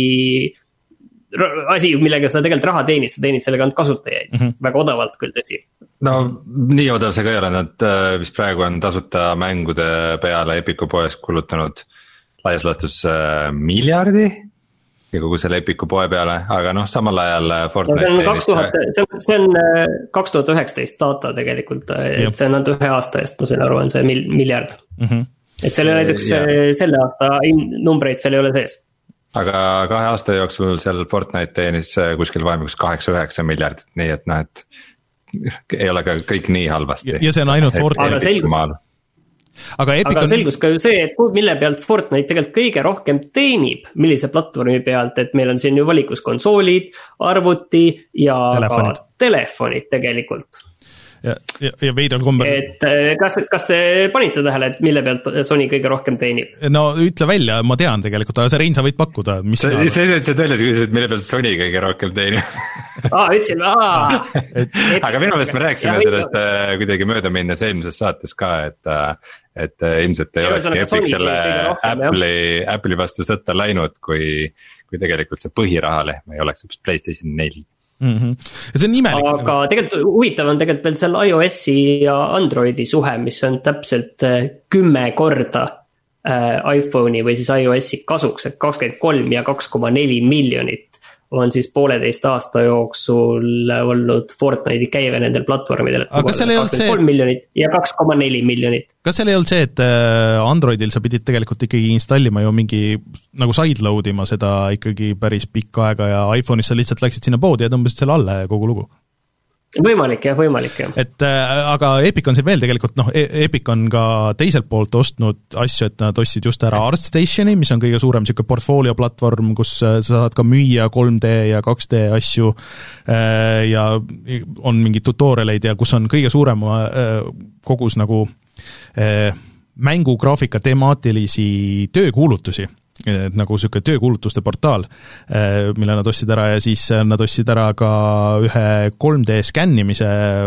asi, millega sa tegelikult raha teenid, sa teenid sellega ainult kasutajaid mm, -hmm. väga odavalt küll, tõsi. No nii odav see ka ei ole, nad vist praegu on tasuta mängude peale Epicu poes kulutanud laias laastus miljardi ja kogu selle Epicu poe peale, aga noh, samal ajal Fortnite no, see on kaks tuhat, see on kaks tuhat üheksateist data tegelikult, et see on ainult ühe aasta eest, ma sain aru, on see mil, miljard mm. -hmm. Et selle näiteks ja. selle aasta numbreid veel ei ole sees. Aga kahe aasta jooksul seal Fortnite teenis kuskil vahemikus kaheksa üheksa miljardit, nii et noh, et ei ole ka kõik nii halvasti. Ja see on ainult Fortnite. Aga, aga, aga on... selgus ka ju see, et mille pealt Fortnite tegelikult kõige rohkem teenib, millise platvormi pealt, et meil on siin ju valikus konsoolid, arvuti ja telefonid, telefonid tegelikult. Ja, ja, ja veidral kombel. Et kas, kas te panite tähele, et mille pealt Sony kõige rohkem teenib? No ütle välja, ma tean tegelikult, aga see Rein, sa võid pakkuda. See, see, see, see tõeles küsisid, mille pealt Sony kõige rohkem teenib. Aa, ütlesin, aa. et, aga minu meelest me rääkisime ja, sellest äh, kuidagi mööda minnes eelmises saates ka, et, et ilmselt ei olekski Epic selle Apple'i, Apple'i vastu sõtta läinud, kui, kui tegelikult see põhirahalehme ei oleks PlayStation neli. Mm-hmm. Ja see on imelik. Aga tegelikult huvitav on tegelikult veel seal iOS-i ja Androidi suhe, mis on täpselt kümme korda iPhone'i või siis iOS-i kasuks, et kakskümmend kolm ja kaks koma neli miljonit on siis pooleteist aasta jooksul olnud Fortnite'i käive nendel platvormidel. Aga seal ei olnud see... kolm miljonit ja kaks koma neli miljonit. Kas seal ei olnud see, et Androidil sa pidid tegelikult ikkagi installima ju mingi nagu sideload ima seda ikkagi päris pikka aega ja iPhone'is sa lihtsalt läksid sinna poodi ja tõmbasid selle alla ja kogu lugu? Võimalik jah, võimalik jah. Et aga Epic on siin veel tegelikult, noh, Epic on ka teiselt poolt ostnud asju, et nad ostsid just ära ArtStationi, mis on kõige suurem siuke portfolio platvorm, kus sa saad ka müüa kolm D ja kaks D asju ja on mingi tutorialeid ja kus on kõige suurem kogus nagu mängugraafika temaatilisi töökuulutusi, nagu siuke töökuulutuste portaal, mille nad ostsid ära ja siis nad ostsid ära ka ühe kolm D skännimise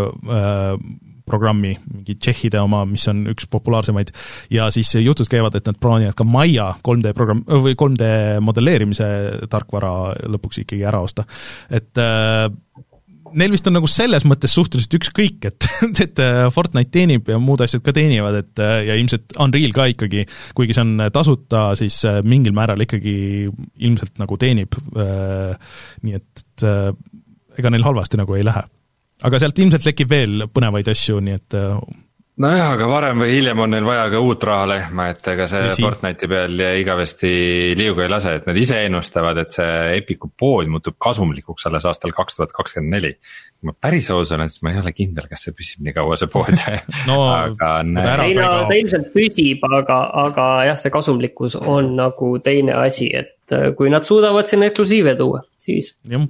programmi, mingi tšehhide oma, mis on üks populaarsemaid ja siis jutud käivad, et nad plaanivad ka Maya kolm D programm või kolm D modelleerimise tarkvara lõpuks ikkagi ära osta. Et neil vist on nagu selles mõttes suhteliselt ükskõik, et, et Fortnite teenib ja muud asjad ka teenivad, et ja ilmselt Unreal ka ikkagi, kuigi see on tasuta, siis mingil määral ikkagi ilmselt nagu teenib, nii et ega neil halvasti nagu ei lähe. Aga sealt ilmselt lekib veel põnevaid asju, nii et nojah, aga varem või hiljem on neil vaja ka uut rahalehma, et ega see Tesi. Fortnite'i peal ja igavesti liuga ei lase, et nad ise ennustavad, et see Epicu pood muutub kasumlikuks alles aastal kaks tuhat kakskümmend neli. Kui ma päris aus olen, siis ma ei ole kindel, kas see püsib nii kaua see pood. no, aga ei, no ta ilmselt püsib, aga, aga jah, see kasumlikkus on nagu teine asi, et kui nad suudavad sinna eksklusiive tuua, siis. Jah.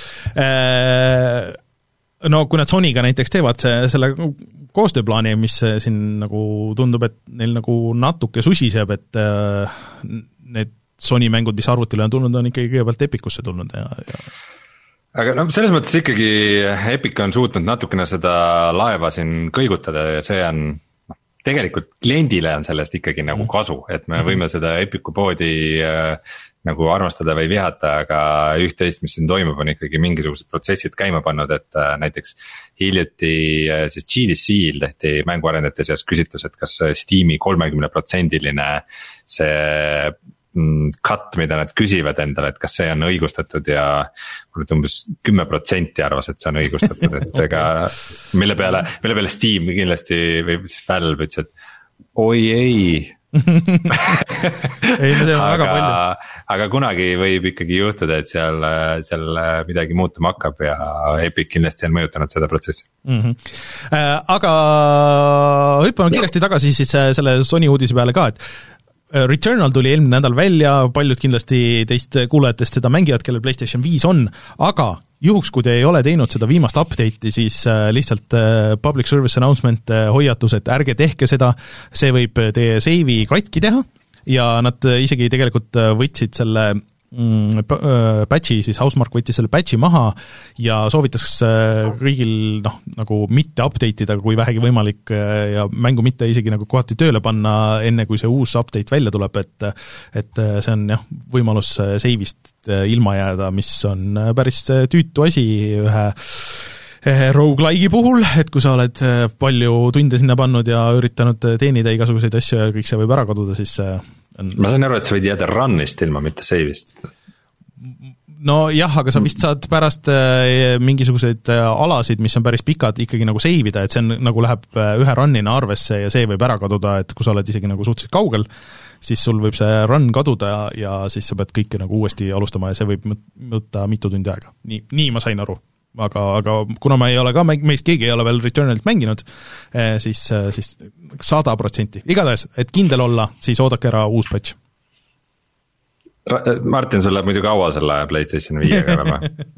No kui nad Sonyga näiteks teevad see, selle koostööplaani, mis siin nagu tundub, et neil nagu natuke susiseb, et need Sony mängud, mis arvutile on tulnud, on ikkagi kõigepealt Epicusse tulnud ja, ja... aga no selles mõttes ikkagi Epic on suutnud natukene seda laeva siin kõigutada ja see on no, tegelikult kliendile on sellest ikkagi nagu kasu, et me võime seda Epicu poodi äh, nagu armastada või vihata, aga üht-teist, mis siin toimub, on ikkagi mingisugused protsessid käima pannud, et äh, näiteks hiljuti äh, siis G D C-l tehti mänguarendajate seas küsitlus, et kas Steam'i kolmekümne protsendiline see mm, cut, mida nad küsivad endale, et kas see on õigustatud ja mul umbes kümme protsenti arvas, et see on õigustatud, et ega mille peale, mille peale Steam kindlasti või siis Valve ütles, et oi ei ei, me teeme väga palju. Aga kunagi võib ikkagi juhtuda, et seal, seal midagi muutuma hakkab ja Epic kindlasti on mõjutanud seda protsessi. Mm-hmm. Aga hüppame kiiresti tagasi siis selle Sony uudise peale ka, et Returnal tuli eelmine nädal välja, paljud kindlasti teist kuulajatest seda mängivad, kellel PlayStation viis on, aga juhuks, kui te ei ole teinud seda viimast update'i, siis lihtsalt public service announcement hoiatus, et ärge tehke seda, see võib teie save'i katki teha ja nad isegi tegelikult võtsid selle patchi, siis Housemarque võttis selle patchi maha ja soovitas kõigil noh, nagu mitte update ida, kui vähegi võimalik ja mängu mitte isegi nagu kohati tööle panna, enne kui see uus update välja tuleb, et et see on jah, võimalus save'ist ilma jääda, mis on päris tüütu asi ühe roguelike'i puhul, et kui sa oled palju tunde sinna pannud ja üritanud teenida igasuguseid asju ja kõik see võib ära kaduda, siis on... ma sain aru, et sa võid jääda run'ist ilma, mitte save'ist. No jah, aga sa vist saad pärast mingisuguseid alasid, mis on päris pikad, ikkagi nagu save ida, et see on, nagu läheb ühe run'ina arvesse ja see võib ära kaduda, et kui sa oled isegi nagu suhteliselt kaugel, siis sul võib see run kaduda ja, ja siis sa pead kõike nagu uuesti alustama ja see võib mõõta mitu tundi aega. Nii, nii ma sain aru. Aga, aga kuna ma ei ole ka, meist keegi ei ole veel Returnalit mänginud, siis, siis sada protsenti. Igatahes, et kindel olla, siis oodake ära uus patch. Martin, sul läheb muidu kaua selle PlayStation viiega olema?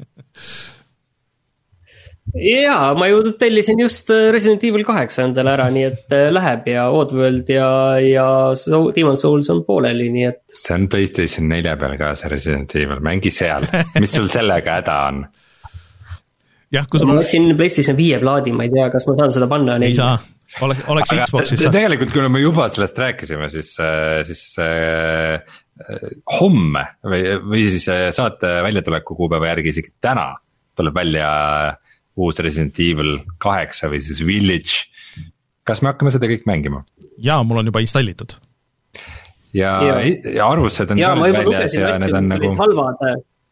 Jaa, ma ju tellisin just Resident Evil kaheksa endale ära, nii et läheb ja Oddworld ja, ja Demon's Souls on pooleli, nii et... See on PlayStation nelja peal ka see Resident Evil, mängi seal. Mis sul sellega häda on? Jah, kui ma ostsin PlayStation viie plaadi, ma ei tea, kas ma saan seda panna. Ei saa, oleks, oleks aga Xboxis. Tegelikult, kui me juba sellest rääkisime, siis, siis äh, homme või, või siis saate väljatuleku kuupäeva järgi isegi täna tuleb välja uus Resident Evil kaheksa või siis Village. Kas me hakkame seda kõik mängima? Jaa, mul on juba installitud. Ja, ja. ja arvustused on ja, väljas ja need on nagu... halvad.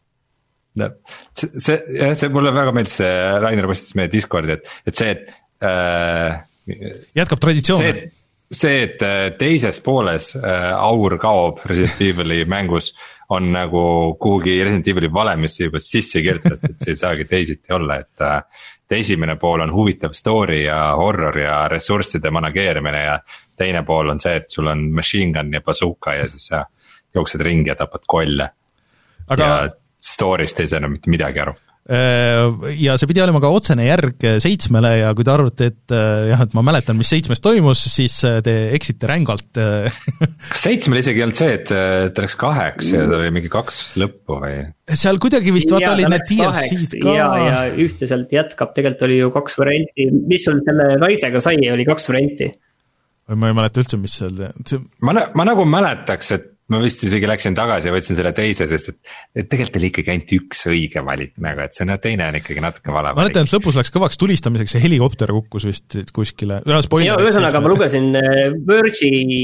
See, see, see mulle väga meeldis see Rainer postis meie Discordi, et, et see, et äh, jätkab traditsioone. See, see, et teises pooles äh, aur kaob Resident Evil'i mängus on nagu kuhugi Resident Evil'i valemisse juba sisse kirjutatud, et see ei saagi teisiti olla, et äh, esimene pool on huvitav story ja horror ja ressursside manageerimine ja teine pool on see, et sul on machine gun ja bazooka ja siis sa jooksed ringi ja tapad kolle. Aga ja story'st ei saa enam mitte midagi aru. Ja see pidi olema ka otsene järg seitsmele ja kui te arvate, et jah, et ma mäletan, mis seitsmes toimus, siis te eksite rängalt. Kas seitsmel isegi ei olnud see, et ta läks kaheks ja ta oli mingi kaks lõppu või? Seal kuidagi vist vaata oli need D L C-d ka. Ja, ja ühteselt jätkab, tegelikult oli ju kaks varianti, mis sul selle naisega sai, oli kaks varianti. Ma ei mäleta üldse, mis seal... Ma, ma nagu mäletaks, et ma vist isegi läksin tagasi ja võtsin selle teise, sest et, et tegelikult oli ikkagi ainult üks õige valik, nagu, et see teine on ikkagi natuke vale valik. Ma mäletan, et lõpus läks kõvaks tulistamiseks ja helikopter kukkus vist kuskile. Ja, ühesõnaga ma lugesin Verge'i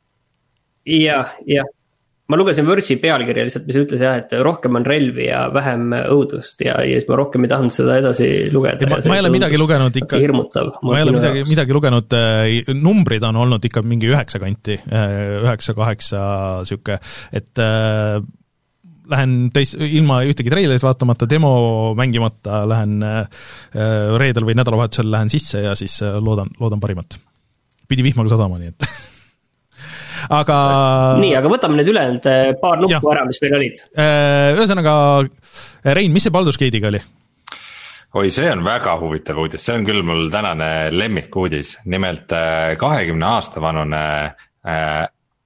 ja, ja ma lugesin Verge'i pealkirja lihtsalt, mis ütles jah, et rohkem on relvi ja vähem õudust ja, ja siis ma rohkem ei tahtnud seda edasi lugeda. Ma, ma ei ole midagi lugenud ikka, hirmutav, ma ei ole midagi, midagi lugenud, numbrid on olnud ikka mingi üheksa kanti, üheksa, kaheksa siuke, et äh, lähen teis, ilma ühtegi treilerit vaatamata, demo mängimata, lähen äh, reedel või nädalavahetusel lähen sisse ja siis loodan, loodan parimat. Pidi vihmaga sadama, nii et aga... Nii, aga võtame nüüd ülejäänud paar nuppu ja. Ära, mis meil olid. Ühesõnaga, Rein, mis see Baldur's Gate'iga oli? Oi, see on väga huvitav uudis, see on küll mul tänane lemmik uudis, nimelt kahekümne aasta vanune äh,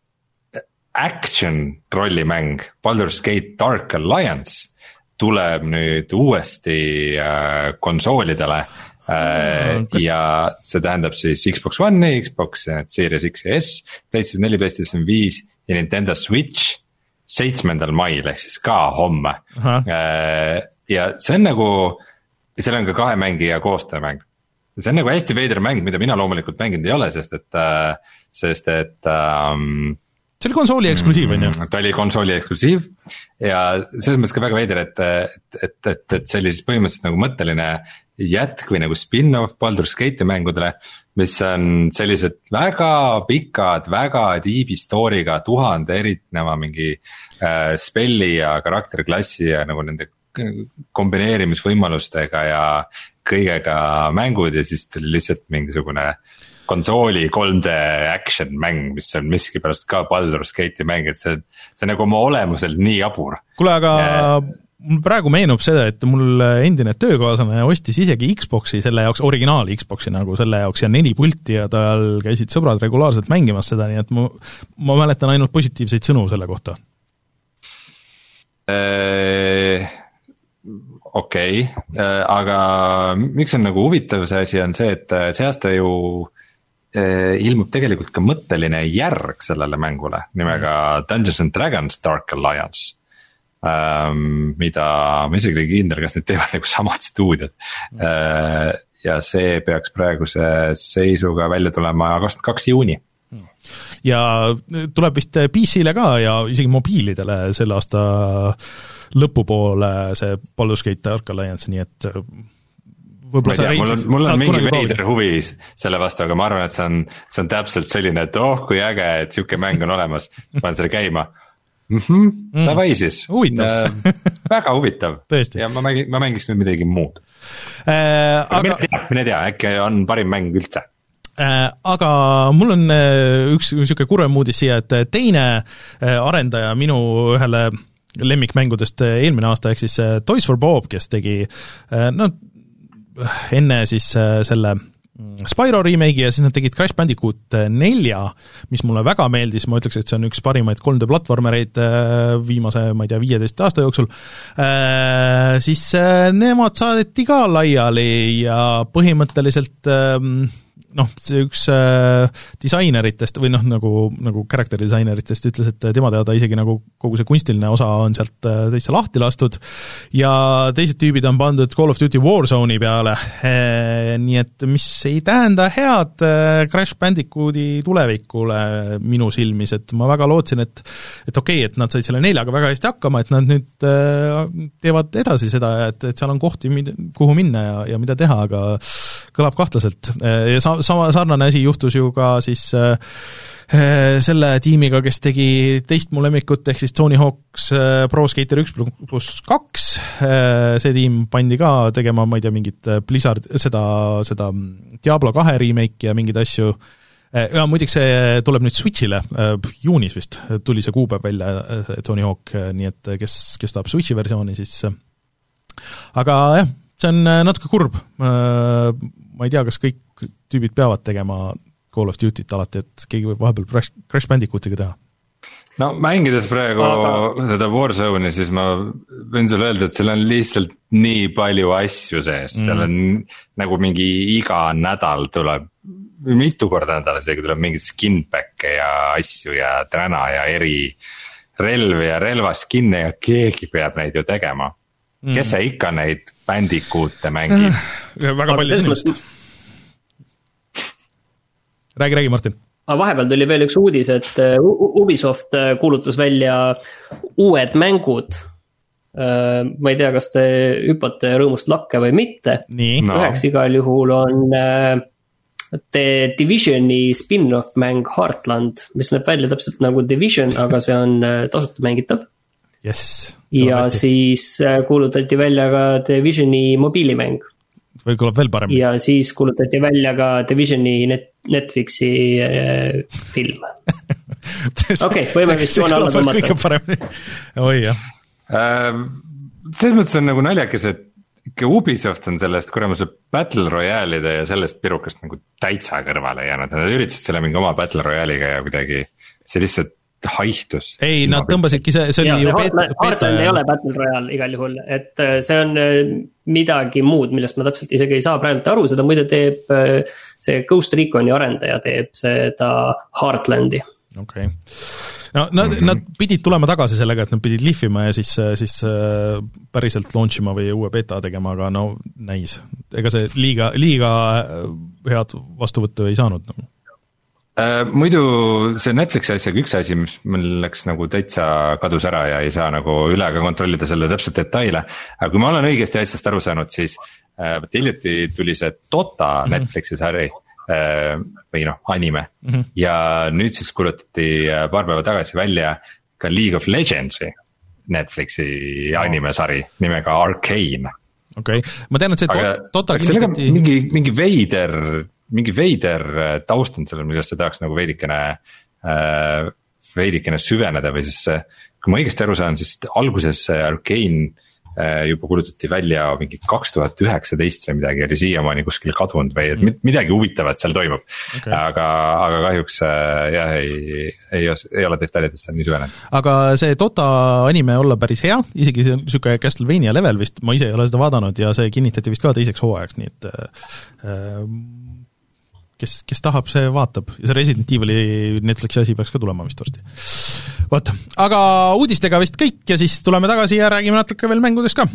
action rollimäng Baldur's Gate Dark Alliance tuleb nüüd uuesti äh, konsoolidele. Kas... ja see tähendab siis Xbox One, Xbox Series X ja S, PlayStation neli, PlayStation viis ja Nintendo Switch seitsmendal mail ehk siis ka homme. Aha. Ja see on nagu, seal on ka kahe mängija koostöömäng. See on nagu hästi veider mäng, mida mina loomulikult mänginud ei ole, sest et, sest et um, see oli konsooli eksklusiiv, on ju? Ta oli konsooli eksklusiiv ja selles mõttes ka väga veider, et, et, et, et, et see oli siis põhimõtteliselt nagu mõtteline jätk või nagu spin-off Baldur's Gate'i mängudele, mis on sellised väga pikad, väga deep story'ga, tuhande erineva mingi äh, spelli ja karakterklassi ja nagu nende kombineerimisvõimalustega ja kõigega mängud ja siis tuli lihtsalt mingisugune konsooli kolm D action mäng, mis on miski pärast ka Baldur's Gate'i mäng, et see, see nagu oma olemuselt nii jabur. Kuule, aga ja... mul praegu meenub seda, et mul endine töökaaslane ostis isegi Xboxi selle jaoks, originaali Xboxi nagu selle jaoks ja neli pulti ja tal käisid sõbrad regulaarselt mängimas seda, nii et ma, ma mäletan ainult positiivseid sõnu selle kohta. okei okay., aga miks on nagu huvitav see asi on see, et see aasta ju ilmub tegelikult ka mõtteline järg sellele mängule nimega Dungeons and Dragons Dark Alliance, mida ma isegi ei kindel, kas need teevad nagu samad stuudiod. Ja see peaks praeguse seisuga välja tulema kakskümmend kaks juuni. Ja tuleb vist P C-le ka ja isegi mobiilidele selle aasta lõpupoole see Baldur's Gate Dark Alliance, nii et võib-olla sa mul on, mul on mingi veider huvi selle vastu, aga ma arvan, et see on, see on täpselt selline, et oh kui äge, et siuke mäng on olemas, panen selle käima. Mm-hmm, mm. Davai siis. Huvitav. Väga huvitav. Tõesti. Ja ma, mängin, ma mängiks nüüd midagi muud. Äh, aga mine tea, mine tea, äkki on parim mäng üldse. Äh, aga mul on üks niisugune kurvem uudis siia, et teine arendaja minu ühele lemmikmängudest eelmine aasta, ehk siis Toys for Bob, kes tegi no, enne siis selle Spyro remake ja siis nad tegid Crash Bandicoot nelja, mis mulle väga meeldis, ma ütleks, et see on üks parimaid kolm D platvormereid viimase, ma ei tea, viieteist aasta jooksul, siis nemad saadeti ka laiali ja põhimõtteliselt noh, see üks äh, disaineritest või noh, nagu, nagu character disaineritest ütles, et tema teada isegi nagu kogu see kunstiline osa on sealt äh, täitsa lahti lastud ja teised tüübid on pandud Call of Duty Warzone'i peale e,, nii et mis ei tähenda head äh, Crash Bandicooti tulevikule minu silmis, et ma väga lootsin, et et okei okay,, et nad said selle neljaga väga hästi hakkama, et nad nüüd äh, teevad edasi seda, et, et seal on kohti, kuhu minna ja, ja mida teha, aga kõlab kahtlaselt ja sa sama sarnane asi juhtus ju ka siis äh, selle tiimiga, kes tegi teist mu lemmikut, ehk siis Tony Hawk's äh, Pro Skater üks pluss kaks, äh, see tiim pandi ka tegema, ma ei tea, mingit Blizzard, seda, seda Diablo kahe remake ja mingeid asju, äh, ja muideks see tuleb nüüd Switchile, äh, juunis vist tuli see kuupäev välja, see Tony Hawk, nii et kes, kes tahab Switchi versiooni, siis äh, aga jah, see on natuke kurb, äh, ma ei tea, kas kõik tüübid peavad tegema Call of Duty't alati, et keegi võib vahepeal Crash, Crash Bandicootiga teha. No mängides praegu aga... seda Warzone'i, siis ma võin sulle öelda, et seal on lihtsalt nii palju asju sees, mm. seal on nagu mingi iga nädal tuleb, mitu korda nädal isegi tuleb mingid skinback'e ja asju ja träna ja eri relvi ja relvaskinne ja keegi peab neid ju tegema. Mm. Kes see ikka neid Bandicoote mängib? Väga palju inimest. Räägi, räägi, Martin. Vahepeal tuli veel üks uudis, et Ubisoft kuulutas välja uued mängud. Ma ei tea, kas te hüppate rõõmust lakke või mitte. Nii. No. Üheks igal juhul on The Divisioni spin-off mäng Heartland, mis näeb välja täpselt nagu Division, aga see on tasuta mängitav. Yes. Ja hästi. Siis kuulutati välja ka Divisioni mobiilimäng. Või kõlab veel parem. Ja siis kuulutati välja ka Divisioni net, Netflixi äh, film. Okei, okay, võime vist joone alla tõmmata. Kõige parem. Oi jah. Äh, selles mõttes on nagu naljakas, et ikka Ubisoft on sellest kuramuse Battle Royale'ide ja sellest pirukast nagu täitsa kõrvale jäänud. Nad üritasid selle mingi oma Battle Royale'iga ja kuidagi see lihtsalt haihtus. Ei, nad tõmbasidki, see, see oli ju beta. Heartland ei ole Battle Royale igal juhul, et see on midagi muud, millest ma täpselt isegi ei saa praegu aru, seda muide teeb see Ghost Reconi arendaja, teeb seda Heartlandi. Okei. No, nad, mm-hmm. nad pidid tulema tagasi sellega, et nad pidid lihvima ja siis, siis päriselt launchima või uue beta tegema, aga no näis. Ega see liiga, liiga head vastuvõttu ei saanud nagu. Muidu see Netflixi asjaga üks asi, mis meil läks nagu täitsa kadus ära ja ei saa nagu üle ka kontrollida selle täpselt detaile. Aga kui ma olen õigesti asjast aru saanud, siis äh, hiljuti tuli see Dota mm-hmm. Netflixi sari äh, või noh, anime mm-hmm. ja nüüd siis kuulutati paar päeva tagasi välja ka League of Legendsi Netflixi oh. anime-sari nimega Arcane. Okei, okay. Ma tean, et see aga, Dota aga kinnitati... mingi, mingi veider... mingi veider taust on sellel, millest sa tahaks nagu veidikene, veidikene süveneda või siis, kui ma õigesti aru saan, siis alguses see Arcane juba kuulutati välja mingi kaks tuhat üheksateist või midagi, oli siiamaani kuskil kadunud või et midagi huvitavat seal toimub okay.. aga, aga kahjuks jah, ei, ei, ei ole detailidest seal nii süvenenud. aga see Dota anime olla päris hea, isegi see niisugune Castlevania level vist, ma ise ei ole seda vaadanud ja see kinnitati vist ka teiseks hooajaks, nii et äh, kes, kes tahab, see vaatab. Ja see Resident Evil'i Netflixi asi peaks ka tulema vist varsti. Vot, aga uudistega vist kõik ja siis tuleme tagasi ja räägime natuke veel mängudest ka.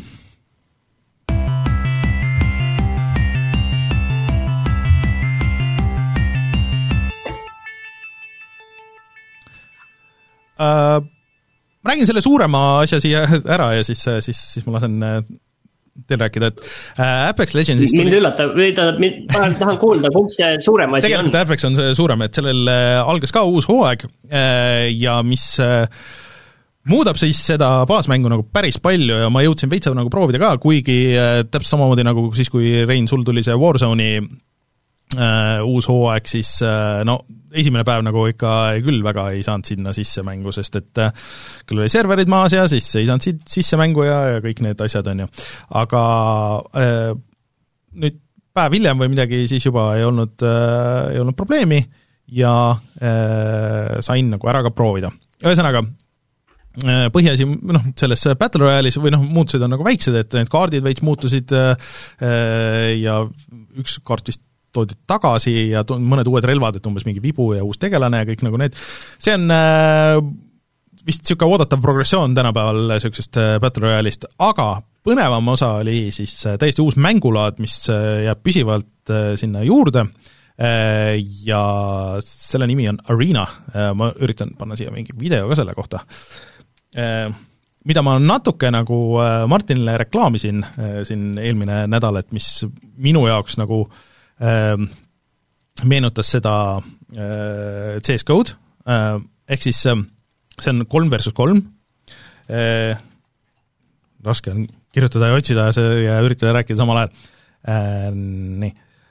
Uh, ma räägin selle suurema asja siia ära ja siis, siis, siis ma lasen teil rääkida, et Apex Legendsist mind üllatab, ma tahan kuulda, kumb see suurem asi tegelikult on. Apex on see suurem, et sellel algas ka uus hooaeg ja mis muudab siis seda baasmängu nagu päris palju ja ma jõudsin veitsa nagu proovida ka, kuigi täpselt samamoodi nagu siis, kui Rein, sul tuli see Warzone'i Uh, uus hooaeg, siis uh, no esimene päev nagu ikka küll väga ei saanud sinna sisse mängu, sest et uh, küll oli serverid maas ja siis ei saanud sisse mängu ja, ja kõik need asjad on ju. Aga uh, nüüd päev hiljem või midagi, siis juba ei olnud, uh, ei olnud probleemi ja uh, sain nagu ära ka proovida. Ühesõnaga, uh, põhiasi, noh, selles Battle Royale'is või noh, muutused on nagu väiksed, et need kaardid veits muutusid uh, ja üks kaart vist toodi tagasi ja mõned uued relvad, et umbes mingi vibu ja uus tegelane ja kõik nagu need. See on äh, vist niisugune oodatav progressioon tänapäeval niisugusest äh, Battle Royale'ist, aga põnevam osa oli siis äh, täiesti uus mängulaad, mis äh, jääb püsivalt äh, sinna juurde äh, ja selle nimi on Arena. Äh, ma üritan panna siia mingi video ka selle kohta. Äh, mida ma natuke nagu äh, Martinile reklaamisin äh, siin eelmine nädal, et mis minu jaoks nagu Äh, meenutas seda äh, C S G O-d, äh, ehk siis äh, see on kolm versus kolm, äh, raske on kirjutada ja otsida ja, see, ja üritada rääkida samal ajal. Äh, nii.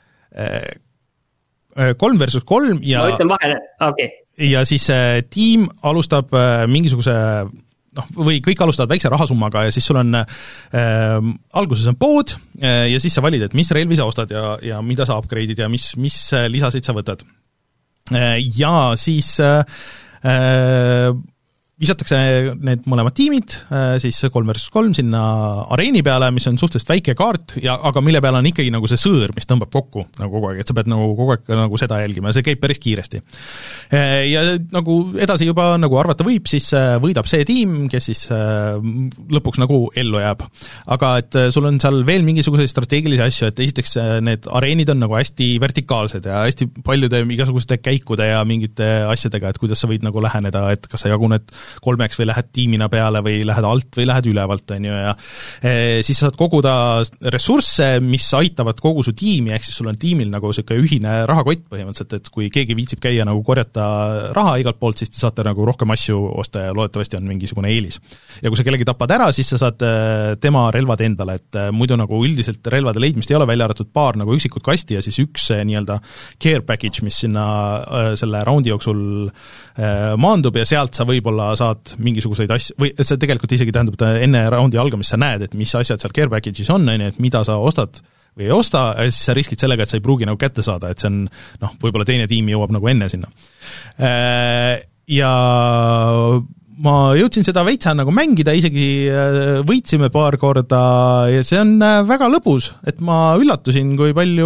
Äh, kolm versus kolm ja ma ütlen vahele, okei okay. Ja siis äh, tiim alustab äh, mingisuguse noh, või kõik alustavad väikse rahasummaga ja siis sul on äh, alguses on pood äh, ja siis sa valid, et mis relvi sa ostad ja, ja mida sa upgrade'id ja mis, mis lisasid sa võtad. Äh, ja siis äh, äh, visatakse need mõlemad tiimid, siis kolm versus kolm sinna areeni peale, mis on suhteliselt väike kaart, ja, aga mille peale on ikkagi nagu see sõõr, mis tõmbab kokku nagu kogu aeg, et sa pead nagu kogu aeg nagu seda jälgima ja see käib päris kiiresti. Ja nagu edasi juba nagu arvata võib, siis võidab see tiim, kes siis lõpuks nagu ellu jääb. Aga et sul on seal veel mingisuguseid strateegilisi asju, et esiteks need areenid on nagu hästi vertikaalsed ja hästi paljude igasuguste käikude ja mingite asjadega, et kuidas sa võid nagu läheneda, et kas sa jaguned kolmeks või lähed tiimina peale või lähed alt või lähed ülevalt, on ju, ja e, siis sa saad koguda ressursse, mis aitavad kogu su tiimi, ehk siis sul on tiimil nagu selline ühine rahakott põhimõtteliselt, et kui keegi viitsib käia nagu korjata raha igalt poolt, siis te saate nagu rohkem asju osta ja loodetavasti on mingisugune eelis. Ja kui sa kellegi tapad ära, siis sa saad tema relvad endale, et muidu nagu üldiselt relvade leidmist ei ole, välja arvatud paar nagu üksikut kasti ja siis üks nii-öelda care package, mis sinna selle raundi jooksul maandub ja sealt sa võib-olla saad mingisuguseid asju, või see tegelikult isegi tähendab, et enne raundi algamist sa näed, et mis asjad seal care package'is on, et mida sa ostad või ei osta, ja siis sa riskid sellega, et sa ei pruugi nagu kätte saada, et see on, noh, võib-olla teine tiim jõuab nagu enne sinna. Ja ma jõudsin seda veitsa nagu mängida, isegi võitsime paar korda ja see on väga lõbus, et ma üllatusin, kui palju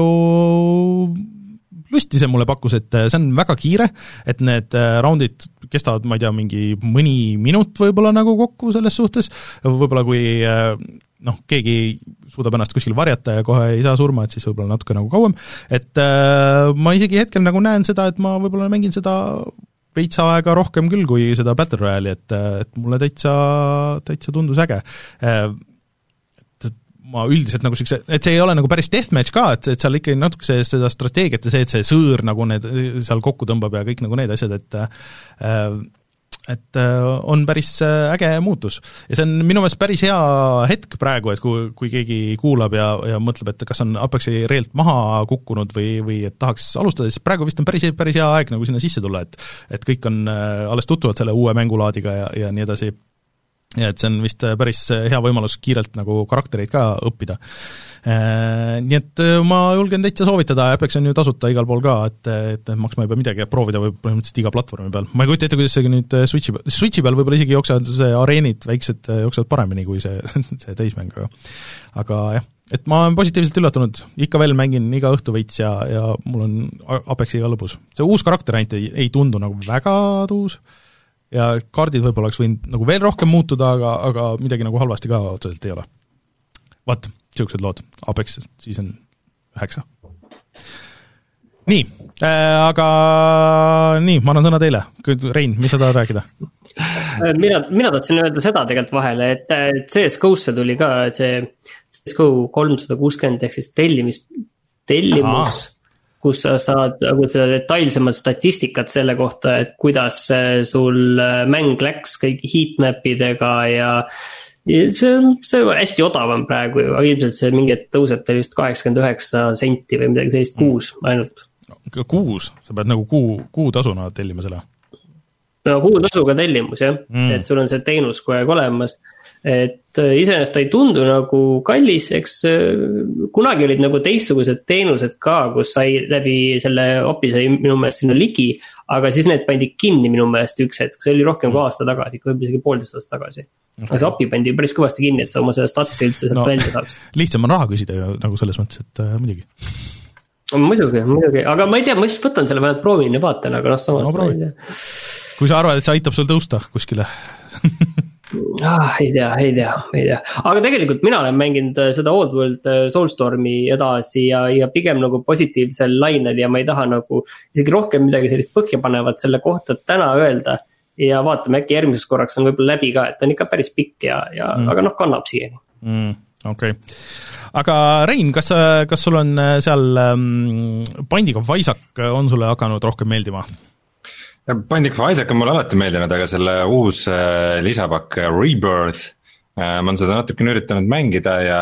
lusti see mulle pakkus, et see on väga kiire, et need raundid kestavad, ma ei tea, mingi mõni minut võib-olla nagu kokku selles suhtes, võib-olla kui noh, keegi suudab ennast kuskil varjata ja kohe ei saa surma, et siis võib-olla natuke nagu kauem, et äh, ma isegi hetkel nagu näen seda, et ma võib-olla mängin seda veitsa aega rohkem küll kui seda Battle Royale'i, et, et mulle täitsa, täitsa tundus äge. Äh, ma üldiselt nagu siukse, et see ei ole nagu päris deathmatch ka, et, et seal ikkagi natuke see, seda strateegiat ja see, et see sõõr nagu need seal kokku tõmbab ja kõik nagu need asjad, et et on päris äge muutus. Ja see on minu meelest päris hea hetk praegu, et kui, kui keegi kuulab ja, ja mõtleb, et kas on Apexi reelt maha kukkunud või, või et tahaks alustada, siis praegu vist on päris, päris hea aeg nagu sinna sisse tulla, et, et kõik on alles tutvuvad selle uue mängulaadiga ja, ja nii edasi. ja et see on vist päris hea võimalus kiirelt nagu karaktereid ka õppida. Nii et ma julgen täitsa soovitada, Apex on ju tasuta igal pool ka, et, et maksma ei pea midagi ja proovida võib põhimõtteliselt iga platvormi peal. Ma ei kujuta ette, kuidas see nüüd Switchi peal, Switchi peal võib-olla isegi jooksevad see areenid väiksed jooksevad paremini kui see, see täismäng, aga, aga jah, et ma olen positiivselt üllatunud, ikka veel mängin iga õhtu veits ja, ja mul on Apexiga lõbus. See uus karakter ainult ei, ei tundu nagu väga tuus ja kaardid võib-olla oleks võinud nagu veel rohkem muutuda, aga, aga midagi nagu halvasti ka otseselt ei ole. Vaat, siuksed lood. Apex season üheksa. Nii, äh, aga nii, ma annan sõna teile. Rein, mis sa tahad rääkida? mina, mina tahtsin öelda seda tegelikult vahele, et C S G O-sse tuli ka see C S G O kolmsada kuuskümmend ehk siis tellimis, tellimus, Aha. kus sa saad nagu seda detailsemat statistikat selle kohta, et kuidas sul mäng läks kõigi heatmapidega ja see on, see on hästi odavam praegu ju, aga ilmselt see mingi tõuseb teil just kaheksakümmend üheksa senti või midagi sellist kuus ainult. Kuus? Sa pead nagu kuu, kuutasuna tellima selle? No kuutasuga tellimus jah, mm. et sul on see teenus kogu aeg olemas, et iseenesest ta ei tundu nagu kallis, eks kunagi olid nagu teistsugused teenused ka, kus sai läbi selle opi sai minu meelest sinna ligi, aga siis need pandi kinni minu meelest üks hetk, see oli rohkem kui aasta tagasi, võib-olla isegi poolteist aasta tagasi. Okay. Aga see api pandi päris kõvasti kinni, et sa oma selle statsi üldse sealt no, välja saaks. Lihtsam on raha küsida ju nagu selles mõttes, et äh, muidugi. Muidugi, muidugi, aga ma ei tea, ma just võtan selle vähemalt proovin ja vaatan, aga noh samas no, ma ei tea. Kui sa arvad, et see aitab sul tõusta kuskile? ah, ei tea, ei tea, ei tea. Aga tegelikult mina olen mänginud seda Old World Soulstormi edasi ja, ja pigem nagu positiivsel lainel ja ma ei taha nagu isegi rohkem midagi sellist põhjapanevat selle kohta täna öelda ja vaatame äkki järgmises korraks on võib-olla läbi ka, et ta on ikka päris pikk ja, ja mm. aga noh, kannab siiani. Mm, okei. Okay. Aga Rein, kas, kas sul on seal um, Binding of Isaac on sulle hakanud rohkem meeldima? Binding of Isaac on mulle alati meeldinud, aga selle uus äh, lisapakk Rebirth äh, ma olen seda natukene üritanud mängida ja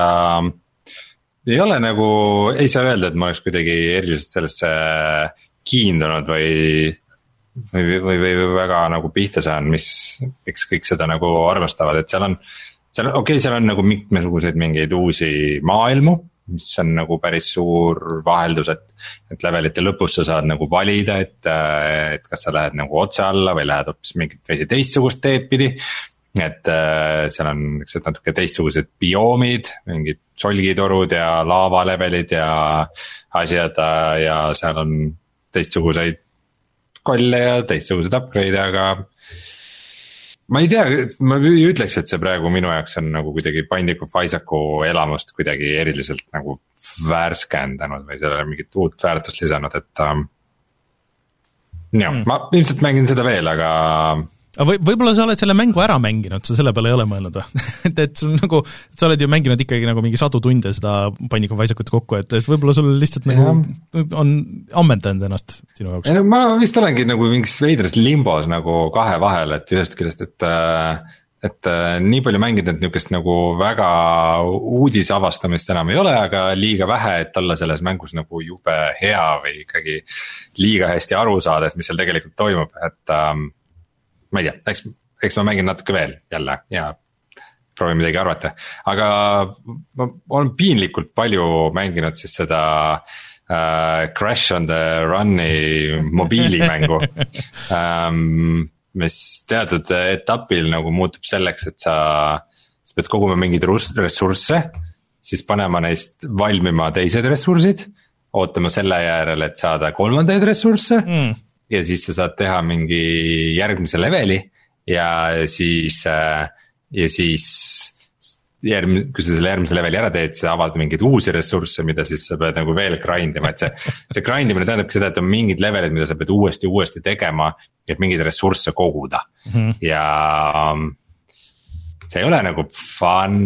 ei ole nagu, ei saa öelda, et ma oleks kuidagi eriliselt sellesse kiindunud või või, või, või väga nagu pihta saan, mis, miks kõik seda nagu arvestavad, et seal on seal, okei okay,, seal on nagu mitmesuguseid mingeid uusi maailmu, mis on nagu päris suur vaheldus, et, et levelite lõpus sa saad nagu valida, et, et kas sa lähed nagu otse alla või lähed hoopis mingit veidi teistsugust teed pidi. Et seal on natuke teistsugused bioomid, mingid solgitorud ja laavalevelid ja asjad ja seal on teistsuguseid kolle ja teistsugused upgrade, aga ma ei tea, ma ei ütleks, et see praegu minu jaoks on nagu kuidagi Binding of Isaacu elamust kuidagi eriliselt nagu värskendanud või sellele mingit uut väärtust lisanud, et um, jah, mm. ma ilmselt mängin seda veel, aga Või, võib-olla sa oled selle mängu ära mänginud, sa selle peale ei ole mõelnud või? et, et sul nagu, sa oled ju mänginud ikkagi nagu mingi sadu tunde seda Binding of Isaacut kokku, et, et võib-olla sul lihtsalt ja. nagu on ammendanud ennast sinu jaoks. No, ma vist olengi nagu mingis veidras limbos nagu kahe vahel, et ühest küljest, et, et nii palju mängida, et niukest nagu väga uudise avastamist enam ei ole, aga liiga vähe, et olla selles mängus nagu jube hea või ikkagi liiga hästi aru saada, et mis seal tegelikult toimub, et ma ei tea, eks, eks ma mängin natuke veel jälle ja proovin midagi arvata, aga ma olen piinlikult palju mänginud siis seda uh, Crash on the Run'i mobiilimängu um, mis teatud etapil nagu muutub selleks, et sa, sa pead koguma mingeid ressursse, siis panema neist valmima teised ressursid, ootama selle järel, et saada kolmandaid ressursse mm. ja siis sa saad teha mingi järgmise leveli ja siis, ja siis järgmine, kui sa selle järgmise leveli ära teed, sa avad mingeid uusi ressursse, mida siis sa pead nagu veel grind ima, et see, see grind imine tähendabki seda, et on mingid levelid, mida sa pead uuesti, uuesti tegema, et mingeid ressursse koguda mm-hmm. ja see ei ole nagu fun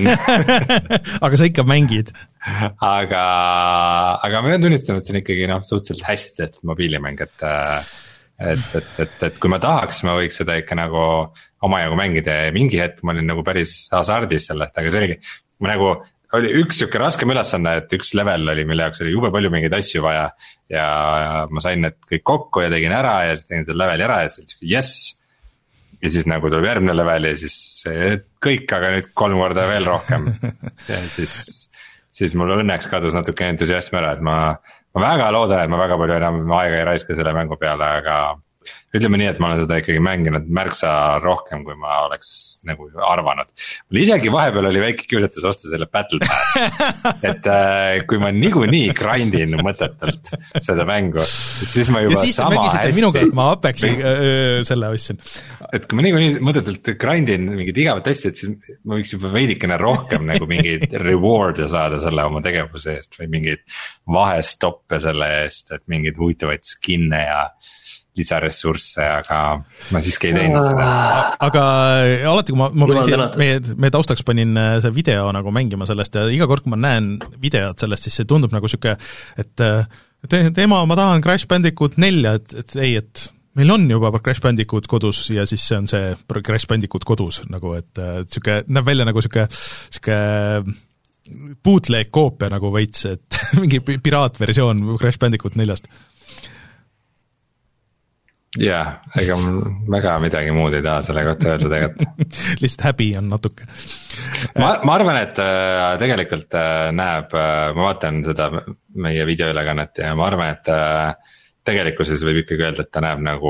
aga sa ikka mängid aga, aga ma pean tunnistama, et see on ikkagi noh, suhteliselt hästi tehtud mobiilimäng, et et, et, et, et kui ma tahaks, ma võiks seda ikka nagu omajagu mängida ja mingi hetk ma olin nagu päris hasardis sellest, aga see oligi, ma nagu oli üks siuke raskem ülesanne, et üks level oli, mille jaoks oli jube palju mingeid asju vaja ja ma sain need kõik kokku ja tegin ära ja tegin selle leveli ära ja siis yes, ja siis nagu tuleb järgmine level ja siis kõik, aga nüüd kolm korda veel rohkem. ja siis, siis mul õnneks kadus natuke entusiasm ära, et ma, ma väga loodan, et ma väga palju enam aega ei raiska selle mängu peale, aga ütleme nii, et ma olen seda ikkagi mänginud märksa rohkem, kui ma oleks nagu arvanud. mul isegi vahepeal oli väike kiusatus osta selle Battle Pass, et äh, kui ma niikuinii grindin mõtetelt seda mängu, et siis ma juba ja siis sama hästi. Minuga, et ma Apexi öö, selle ostsin. Et kui ma niikuinii mõtetelt grindin mingid igavat asja, et siis ma võiks juba veidikene rohkem nagu mingeid reward'e saada selle oma tegevuse eest või mingeid vahestoppe selle eest, et mingeid huvitavaid skin'e ja lisaressursse, aga ma siiski ei teinud seda. Aga alati, kui ma, ma panin siia, meie, meie taustaks panin see video nagu mängima sellest ja iga kord, kui ma näen videot sellest, siis see tundub nagu siuke, et te, tema, ma tahan Crash Bandicoot nelja, et, et ei, et meil on juba Crash Bandicoot kodus ja siis see on see Crash Bandicoot kodus nagu, et, et siuke, näeb välja nagu siuke, siuke bootleg koopia nagu veits, et mingi piraatversioon Crash Bandicoot neljast. jaa, ega väga midagi muud ei taha selle kohta öelda tegelikult. Lihtsalt häbi on natuke. ma, ma arvan, et äh, tegelikult äh, näeb, äh, ma vaatan seda meie videoülekannet ja ma arvan, et äh, tegelikkuses võib ikkagi öelda, et ta näeb nagu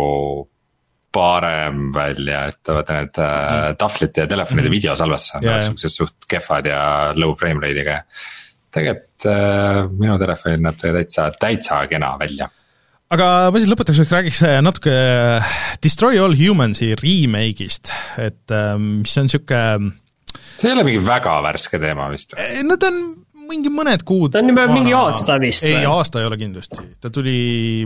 parem välja, et vaata need äh, mm. tahvlite ja telefonide mm. videosalvesse on yeah. suhtes suht kehvad ja low frame rate'iga. Tegelikult äh, minu telefon näeb täitsa, täitsa kena välja. Aga ma siis lõpetuseks räägiks natuke Destroy All Humansi remake'ist, et mis on siuke... See ei ole mingi väga värske teema vist? No ta on mingi mõned kuud... Ta on juba mingi aasta vist või? Ei, aasta ei ole kindlasti. Ta tuli...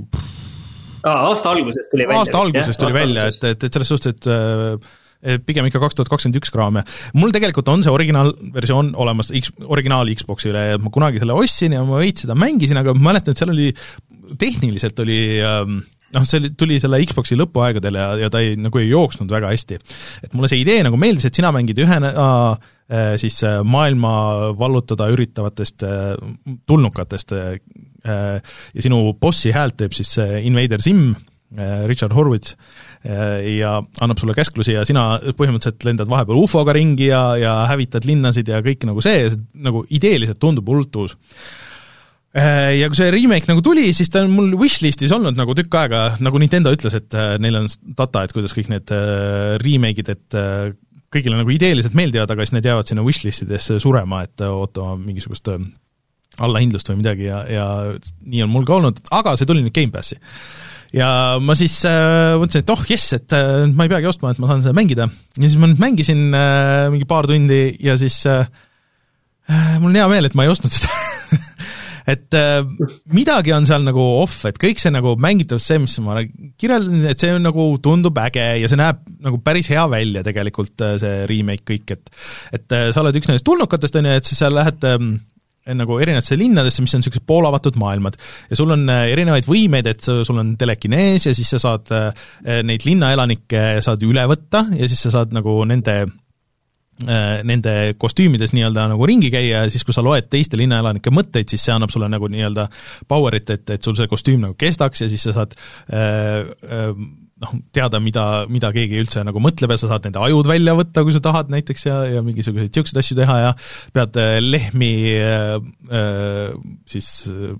Aa, aasta algusest tuli välja. Aasta algusest tuli välja, et, et, et selles suhtes, et pigem ikka kaks tuhat kakskümmend üks kraame. Mul tegelikult on see originaalversioon olemas X, originaal Xboxile ja ma kunagi selle ostsin ja ma veits seda mängisin, aga ma mäletan, et seal oli tehniliselt oli, noh, see tuli selle Xboxi lõpuaegadel ja, ja ta ei, nagu ei jooksnud väga hästi. Et mulle see idee nagu meeldis, et sina mängid ühena siis maailma vallutada üritavatest tulnukatest ja sinu bossi häält teeb siis Invader Sim, Richard Horvitz, ja annab sulle käsklusi ja sina põhimõtteliselt lendad vahepeal ufoga ringi ja, ja hävitad linnasid ja kõik nagu see, nagu ideeliselt tundub hullult uus. Ja kui see remake nagu tuli, siis ta on mul wishlistis olnud nagu tükk aega, nagu Nintendo ütles, et neil on data, et kuidas kõik need remake'id, et kõigile nagu ideeliselt meeldivad, aga siis need jäävad sinna wishlistidesse surema, et ootama mingisugust allahindlust või midagi ja, ja nii on mul ka olnud, aga see tuli nüüd Game Passi. Ja ma siis äh, mõtlesin, et oh jess, et äh, ma ei peagi ostma, et ma saan seda mängida. Ja siis ma nüüd mängisin äh, mingi paar tundi ja siis äh, mul on hea meel, et ma ei ostnud seda. et äh, midagi on seal nagu off, et kõik see nagu mängitavus, see, mis ma kirjeldan, et see on nagu tundub äge ja see näeb nagu päris hea välja tegelikult see remake kõik, et, et äh, sa oled üks nendest tulnukatest, on ju, et siis sa lähed äh, nagu erinevatesse linnadesse, mis on sellised poolavatud maailmad ja sul on erinevaid võimeid, et sul on telekinees ja siis sa saad neid linnaelanikke saad üle võtta ja siis sa saad nagu nende nende kostüümides nii-öelda nagu ringi käia ja siis, kui sa loed teiste linnaelanike mõtteid, siis see annab sulle nagu nii-öelda powerit, et, et sul see kostüüm nagu kestaks ja siis sa saad äh, äh, noh, teada, mida, mida keegi üldse nagu mõtleb ja sa saad nende ajud välja võtta, kui sa tahad näiteks ja, ja mingisuguseid siukseid asju teha ja pead lehmi äh, äh, siis äh,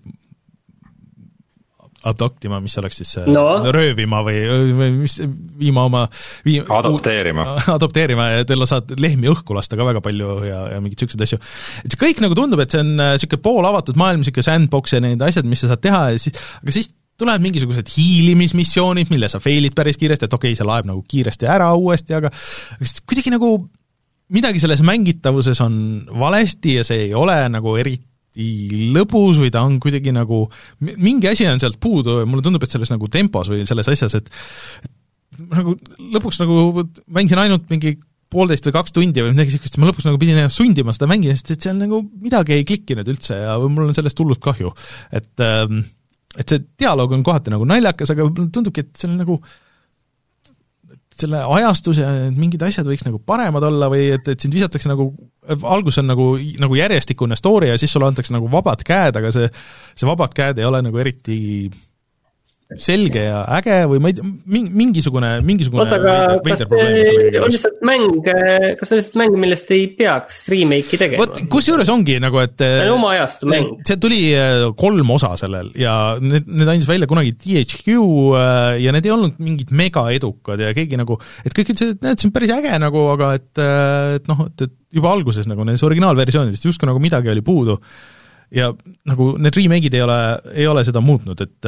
adoptima, mis oleks siis no. röövima või, või mis, viima oma viima, adopteerima. adopteerima ja teil saad lehmi õhku lasta ka väga palju ja, ja mingid siuksed asju. Et see kõik nagu tundub, et see on siuke poolavatud maailm, siuke sandbox ja need asjad, mis sa saad teha ja siis, aga siis tulevad mingisugused hiilimismissioonid, mille sa failid päris kiiresti, et okei okay,, see laeb nagu kiiresti ära uuesti, aga kuidagi nagu midagi selles mängitavuses on valesti ja see ei ole nagu eriti lõbus või ta on kuidagi nagu, mingi asi on sealt puudu ja mulle tundub, et selles nagu tempos või selles asjas, et, et nagu lõpuks nagu mängisin ainult mingi poolteist või kaks tundi või midagi sellist, ma lõpuks nagu pidin ennast sundima seda mängida, sest et seal nagu midagi ei klikkinud üldse ja mul on sellest hullult kahju. Et, et see dialoog on kohati nagu naljakas, aga tundubki, et seal nagu selle ajastus ja mingid asjad võiks nagu paremad olla või et, et sind visatakse nagu, algus on nagu, nagu järjestikune story ja siis sulle antakse nagu vabad käed, aga see, see vabad käed ei ole nagu eriti selge ja äge või ma ei tea, mingisugune, mingisugune oota, aga kas on lihtsalt mäng, kas on lihtsalt mäng, millest ei peaks remake'i tegema? Vot, kus juures ongi nagu, et see on oma ajastu mäng. See tuli kolm osa sellel ja need, need andis välja kunagi T H Q ja need ei olnud mingid mega edukad ja keegi nagu, et kõik ütlesid, et need on päris äge nagu, aga et, et noh, et, et juba alguses nagu nendes originaalversioonidest justkui nagu midagi oli puudu ja nagu need remake'id ei ole, ei ole seda muutnud, et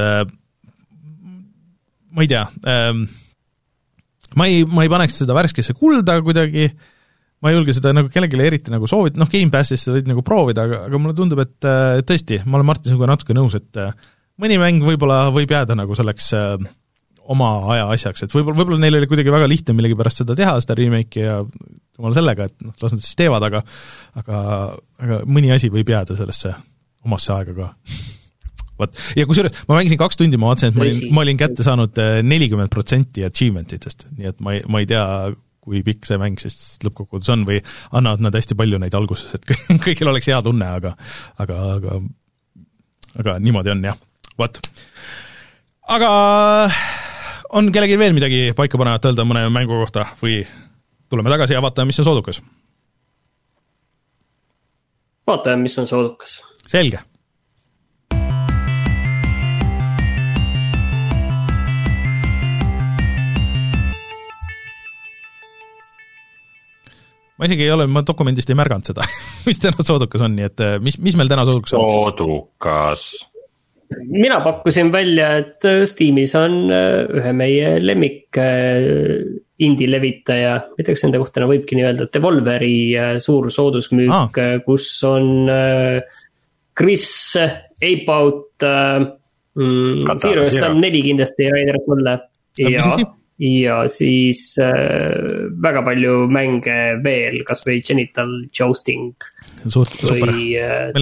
ma ei tea, ähm, ma ei, ma ei paneks seda värskesse kulda kuidagi, ma ei julge seda nagu kellelegi eriti nagu soovida, noh Game Passis seda võid nagu proovida, aga, aga mulle tundub, et äh, tõesti, ma olen Martin sinuga natuke nõus, et äh, mõni mäng võib-olla võib jääda nagu selleks äh, oma aja asjaks, et võib-olla, võib-olla neil oli kuidagi väga lihtne millegipärast seda teha, seda remake'i ja jumal sellega, et noh, las nad siis teevad, aga, aga, aga mõni asi võib jääda sellesse omasse aega ka. Võt. Ja kusjuures ma mängisin kaks tundi, ma vaatasin, et ma olin, ma olin kätte saanud nelikümmend protsenti achievementitest, nii et ma ei, ma ei tea, kui pikk see mäng siis lõppkokkuvõttes on või annavad nad hästi palju neid alguses, et kõigil oleks hea tunne, aga aga, aga, aga niimoodi on jah, võt. Aga on kellegi veel midagi paika panevat öelda mõne mängu kohta või tuleme tagasi ja vaatame, mis on soodukas? Vaatame, mis on soodukas. Selge. Ma isegi ei ole, ma dokumendist ei märganud seda, mis täna soodukas on, nii et mis, mis meil täna soodukas on? Soodukas. Mina pakkusin välja, et Steamis on ühe meie lemmik indie levitaja, ma ei tea, kas nende kohtana võibki nii öelda, Devolveri suur soodusmüük, ah. kus on Chris, Ape Out, mm, Zero Sum neli kindlasti Rainer sulle ja... ja siis äh, väga palju mänge veel, kas või Genital Jousting Suurt, või äh,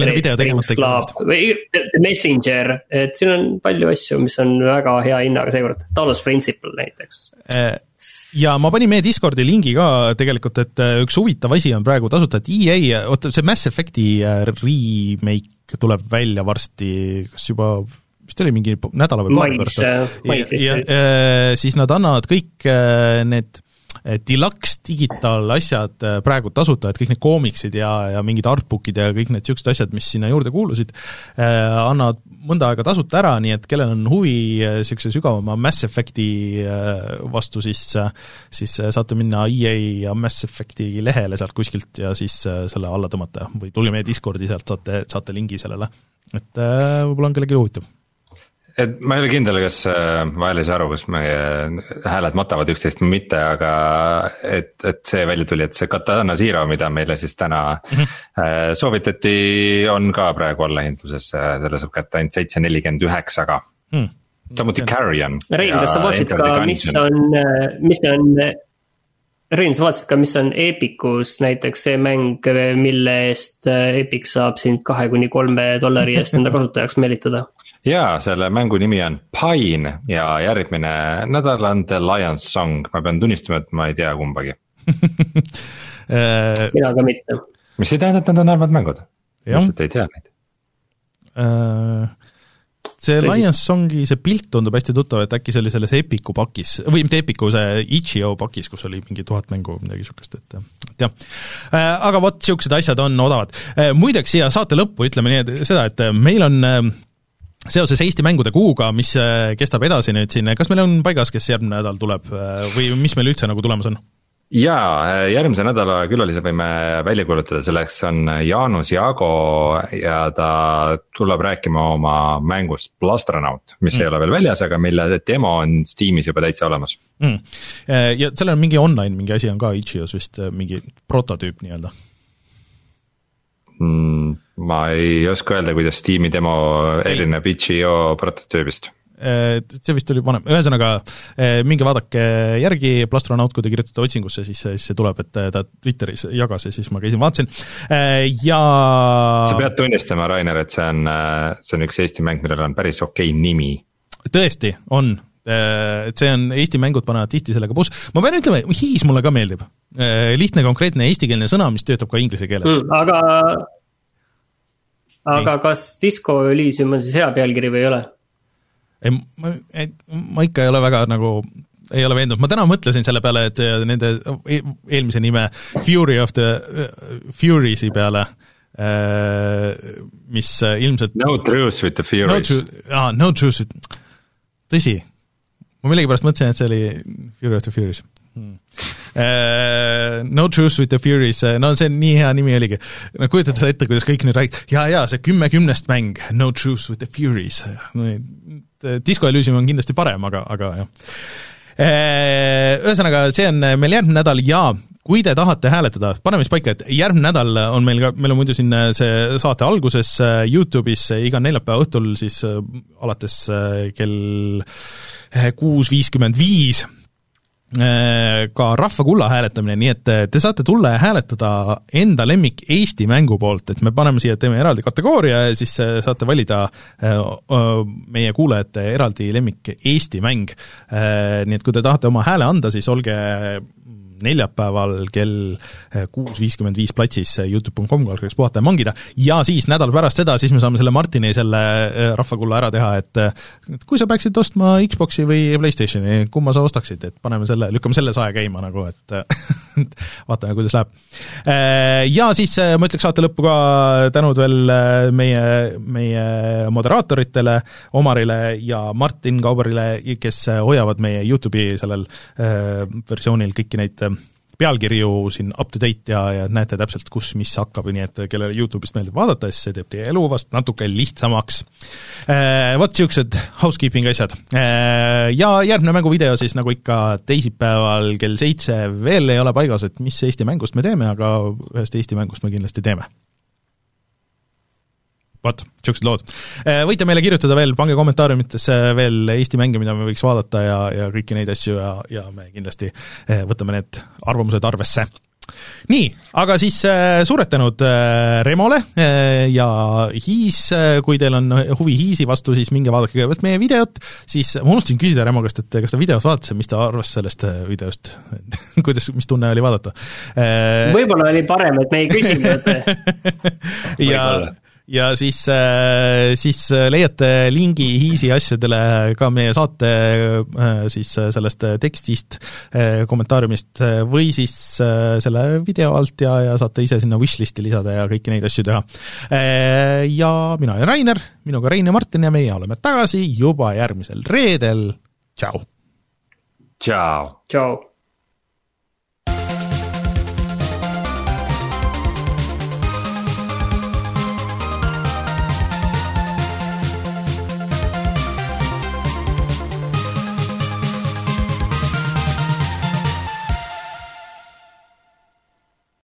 või The Messenger, et siin on palju asju, mis on väga hea hinnaga seekord, Talos Principle näiteks. Ja ma panin meie Discordi lingi ka tegelikult, et üks huvitav asi on praegu tasuta, et E A, oota, see Mass Effecti remake tuleb välja varsti, kas juba vist oli mingi nädala või paari pärast. Ja, ja, ja siis nad annavad kõik need deluxe digital asjad praegu tasuta, et kõik need koomiksid ja, ja mingid artbookid ja kõik need siuksed asjad, mis sinna juurde kuulusid, annavad mõnda aega tasuta ära, nii et kellel on huvi siukse sügavama Mass Effecti vastu, siis, siis saate minna E A ja Mass Effecti lehele sealt kuskilt ja siis selle alla tõmmata või tulge meie Discordi, sealt saate, saate lingi sellele, et võib-olla on kellegi huvitav. Et ma ei ole kindel, kas ma ei saa aru, kas meie hääled matavad üksteist või mitte, aga et, et see välja tuli, et see Katana Zero, mida meile siis täna mm-hmm. soovitati, on ka praegu allahindluses, selle saab kätte ainult seitse nelikümmend üheksaga mm. samuti Carrion. Rein, kas sa vaatasid ka, mis on, mis on Rein, sa vaatasid ka, mis on Epicus näiteks see mäng, mille eest Epic saab sind kahe kuni kolme dollari eest enda kasutajaks meelitada? Jaa, selle mängu nimi on Pine ja järgmine nädal on The Lion's Song, ma pean tunnistama, et ma ei tea kumbagi. Mina ka mitte. Mis ei tähenda, et nad on halvad mängud? Lihtsalt ei tea neid. See Tõsi. Lion's Songi, see pilt tundub hästi tuttav, et äkki see oli selles Epiku pakis, või mitte Epiku, see itch.io pakis, kus oli mingi tuhat mängu midagi sukest, et, et jah. Aga vot, siuksed asjad on odavad. Muideks siia saate lõppu ütleme nii, et seda, et meil on seoses Eesti mängude kuuga, mis kestab edasi nüüd siin, kas meil on paigas, kes järgmine nädal tuleb või mis meil üldse nagu tulemas on? Jaa, järgmise nädala külalise võime välja kuulutada, selleks on Jaanus Jaago ja ta tuleb rääkima oma mängust Plastronaut, mis mm. ei ole veel väljas, aga mille demo on Steamis juba täitsa olemas. Mm. Ja sellel on mingi online, mingi asi on ka itch.ios vist mingi prototüüp nii-öelda. Mm, ma ei oska öelda, kuidas Steam'i demo erineb itch.io prototüübist. See vist oli vanem, ühesõnaga minge vaadake järgi Plastronaut, kui te kirjutate otsingusse, siis, siis see tuleb, et ta Twitteris jagas ja siis ma käisin vaatasin ja sa pead tunnistama, Rainer, et see on, see on üks Eesti mäng, millel on päris okei nimi. Tõesti, on, et see on, Eesti mängud panevad tihti sellega puus, ma pean ütlema, hiis mulle ka meeldib, lihtne, konkreetne eestikeelne sõna, mis töötab ka inglise keeles mm, aga aga Nii. Kas Disco Elysium on siis hea pealkiri või ei ole? ei, ma, ma ikka ei ole väga nagu ei ole veendunud, ma täna mõtlesin selle peale, et nende eelmise nime Fury of the Furies'i peale, mis ilmselt No truth with the Furies. No truth, ah, no truth with, tõsi, ma millegipärast mõtlesin, et see oli Fury of the Furies. Hmm. No truth with the Furies, no see nii hea nimi oligi. No kujutate seda ette, kuidas kõik nüüd räägid, ja, ja see kümme kümnest mäng, No truth with the Furies. Disco Elysium on kindlasti parem, aga, aga jah. Ühesõnaga, see on meil järgmine nädal ja kui te tahate hääletada, paneme siis paika, et järgmine nädal on meil ka, meil on muidu siin see saate alguses YouTube'is iga neljapäeva õhtul siis alates kell kuus viiskümmend viis ka rahvakulla hääletamine, nii et te saate tulla ja hääletada enda lemmik Eesti mängu poolt, et me paneme siia, teeme eraldi kategooria ja siis saate valida meie kuulajate eraldi lemmik Eesti mäng. Nii et kui te tahate oma hääle anda, siis olge neljapäeval kell kuus viiskümmend viis platsis youtube punkt com kalkriks puhata ja mangida ja siis nädal pärast seda, siis me saame selle Martini selle rahvakulla ära teha, et kui sa peaksid ostma Xboxi või PlayStationi, kumma sa ostaksid, et paneme selle, lükkame selle saja käima nagu, et vaatame, kuidas läheb. Ja siis ma ütleks saate lõppu ka tänud veel meie, meie moderaatoritele, Omarile ja Martin Kauberile, kes hoiavad meie YouTube'i sellel versioonil kõiki neid pealkirju siin up to date ja, ja näete täpselt, kus mis hakkab, nii et kellele YouTube'ist meeldib vaadata, siis see teeb teie elu vast natuke lihtsamaks. Vot siuksed housekeeping asjad. Ja järgmine mänguvideo siis nagu ikka teisipäeval kell seitse veel ei ole paigas, et mis Eesti mängust me teeme, aga ühest Eesti mängust me kindlasti teeme. Vot, siuksed lood. Võite meile kirjutada veel, pange kommentaariumitesse veel Eesti mänge, mida me võiks vaadata ja, ja kõiki neid asju ja, ja me kindlasti võtame need arvamused arvesse. Nii, aga siis suured tänud Remole ja Hiis, kui teil on huvi Hiisi vastu, siis minge vaadake kõigepealt meie videot, siis ma unustasin küsida Remo käest, et kas ta videot vaatas, mis ta arvas sellest videost, kuidas, mis tunne oli vaadata? Võib-olla oli parem, et me ei küsinud. ja ja siis, siis leiate lingi Hiisi asjadele ka meie saate siis sellest tekstist, kommentaariumist või siis selle video alt ja, ja saate ise sinna wishlisti lisada ja kõiki neid asju teha. Ja mina olen Rainer, minuga Rein ja Martin ja meie oleme tagasi juba järgmisel reedel. Tšau! Tšau! Tšau!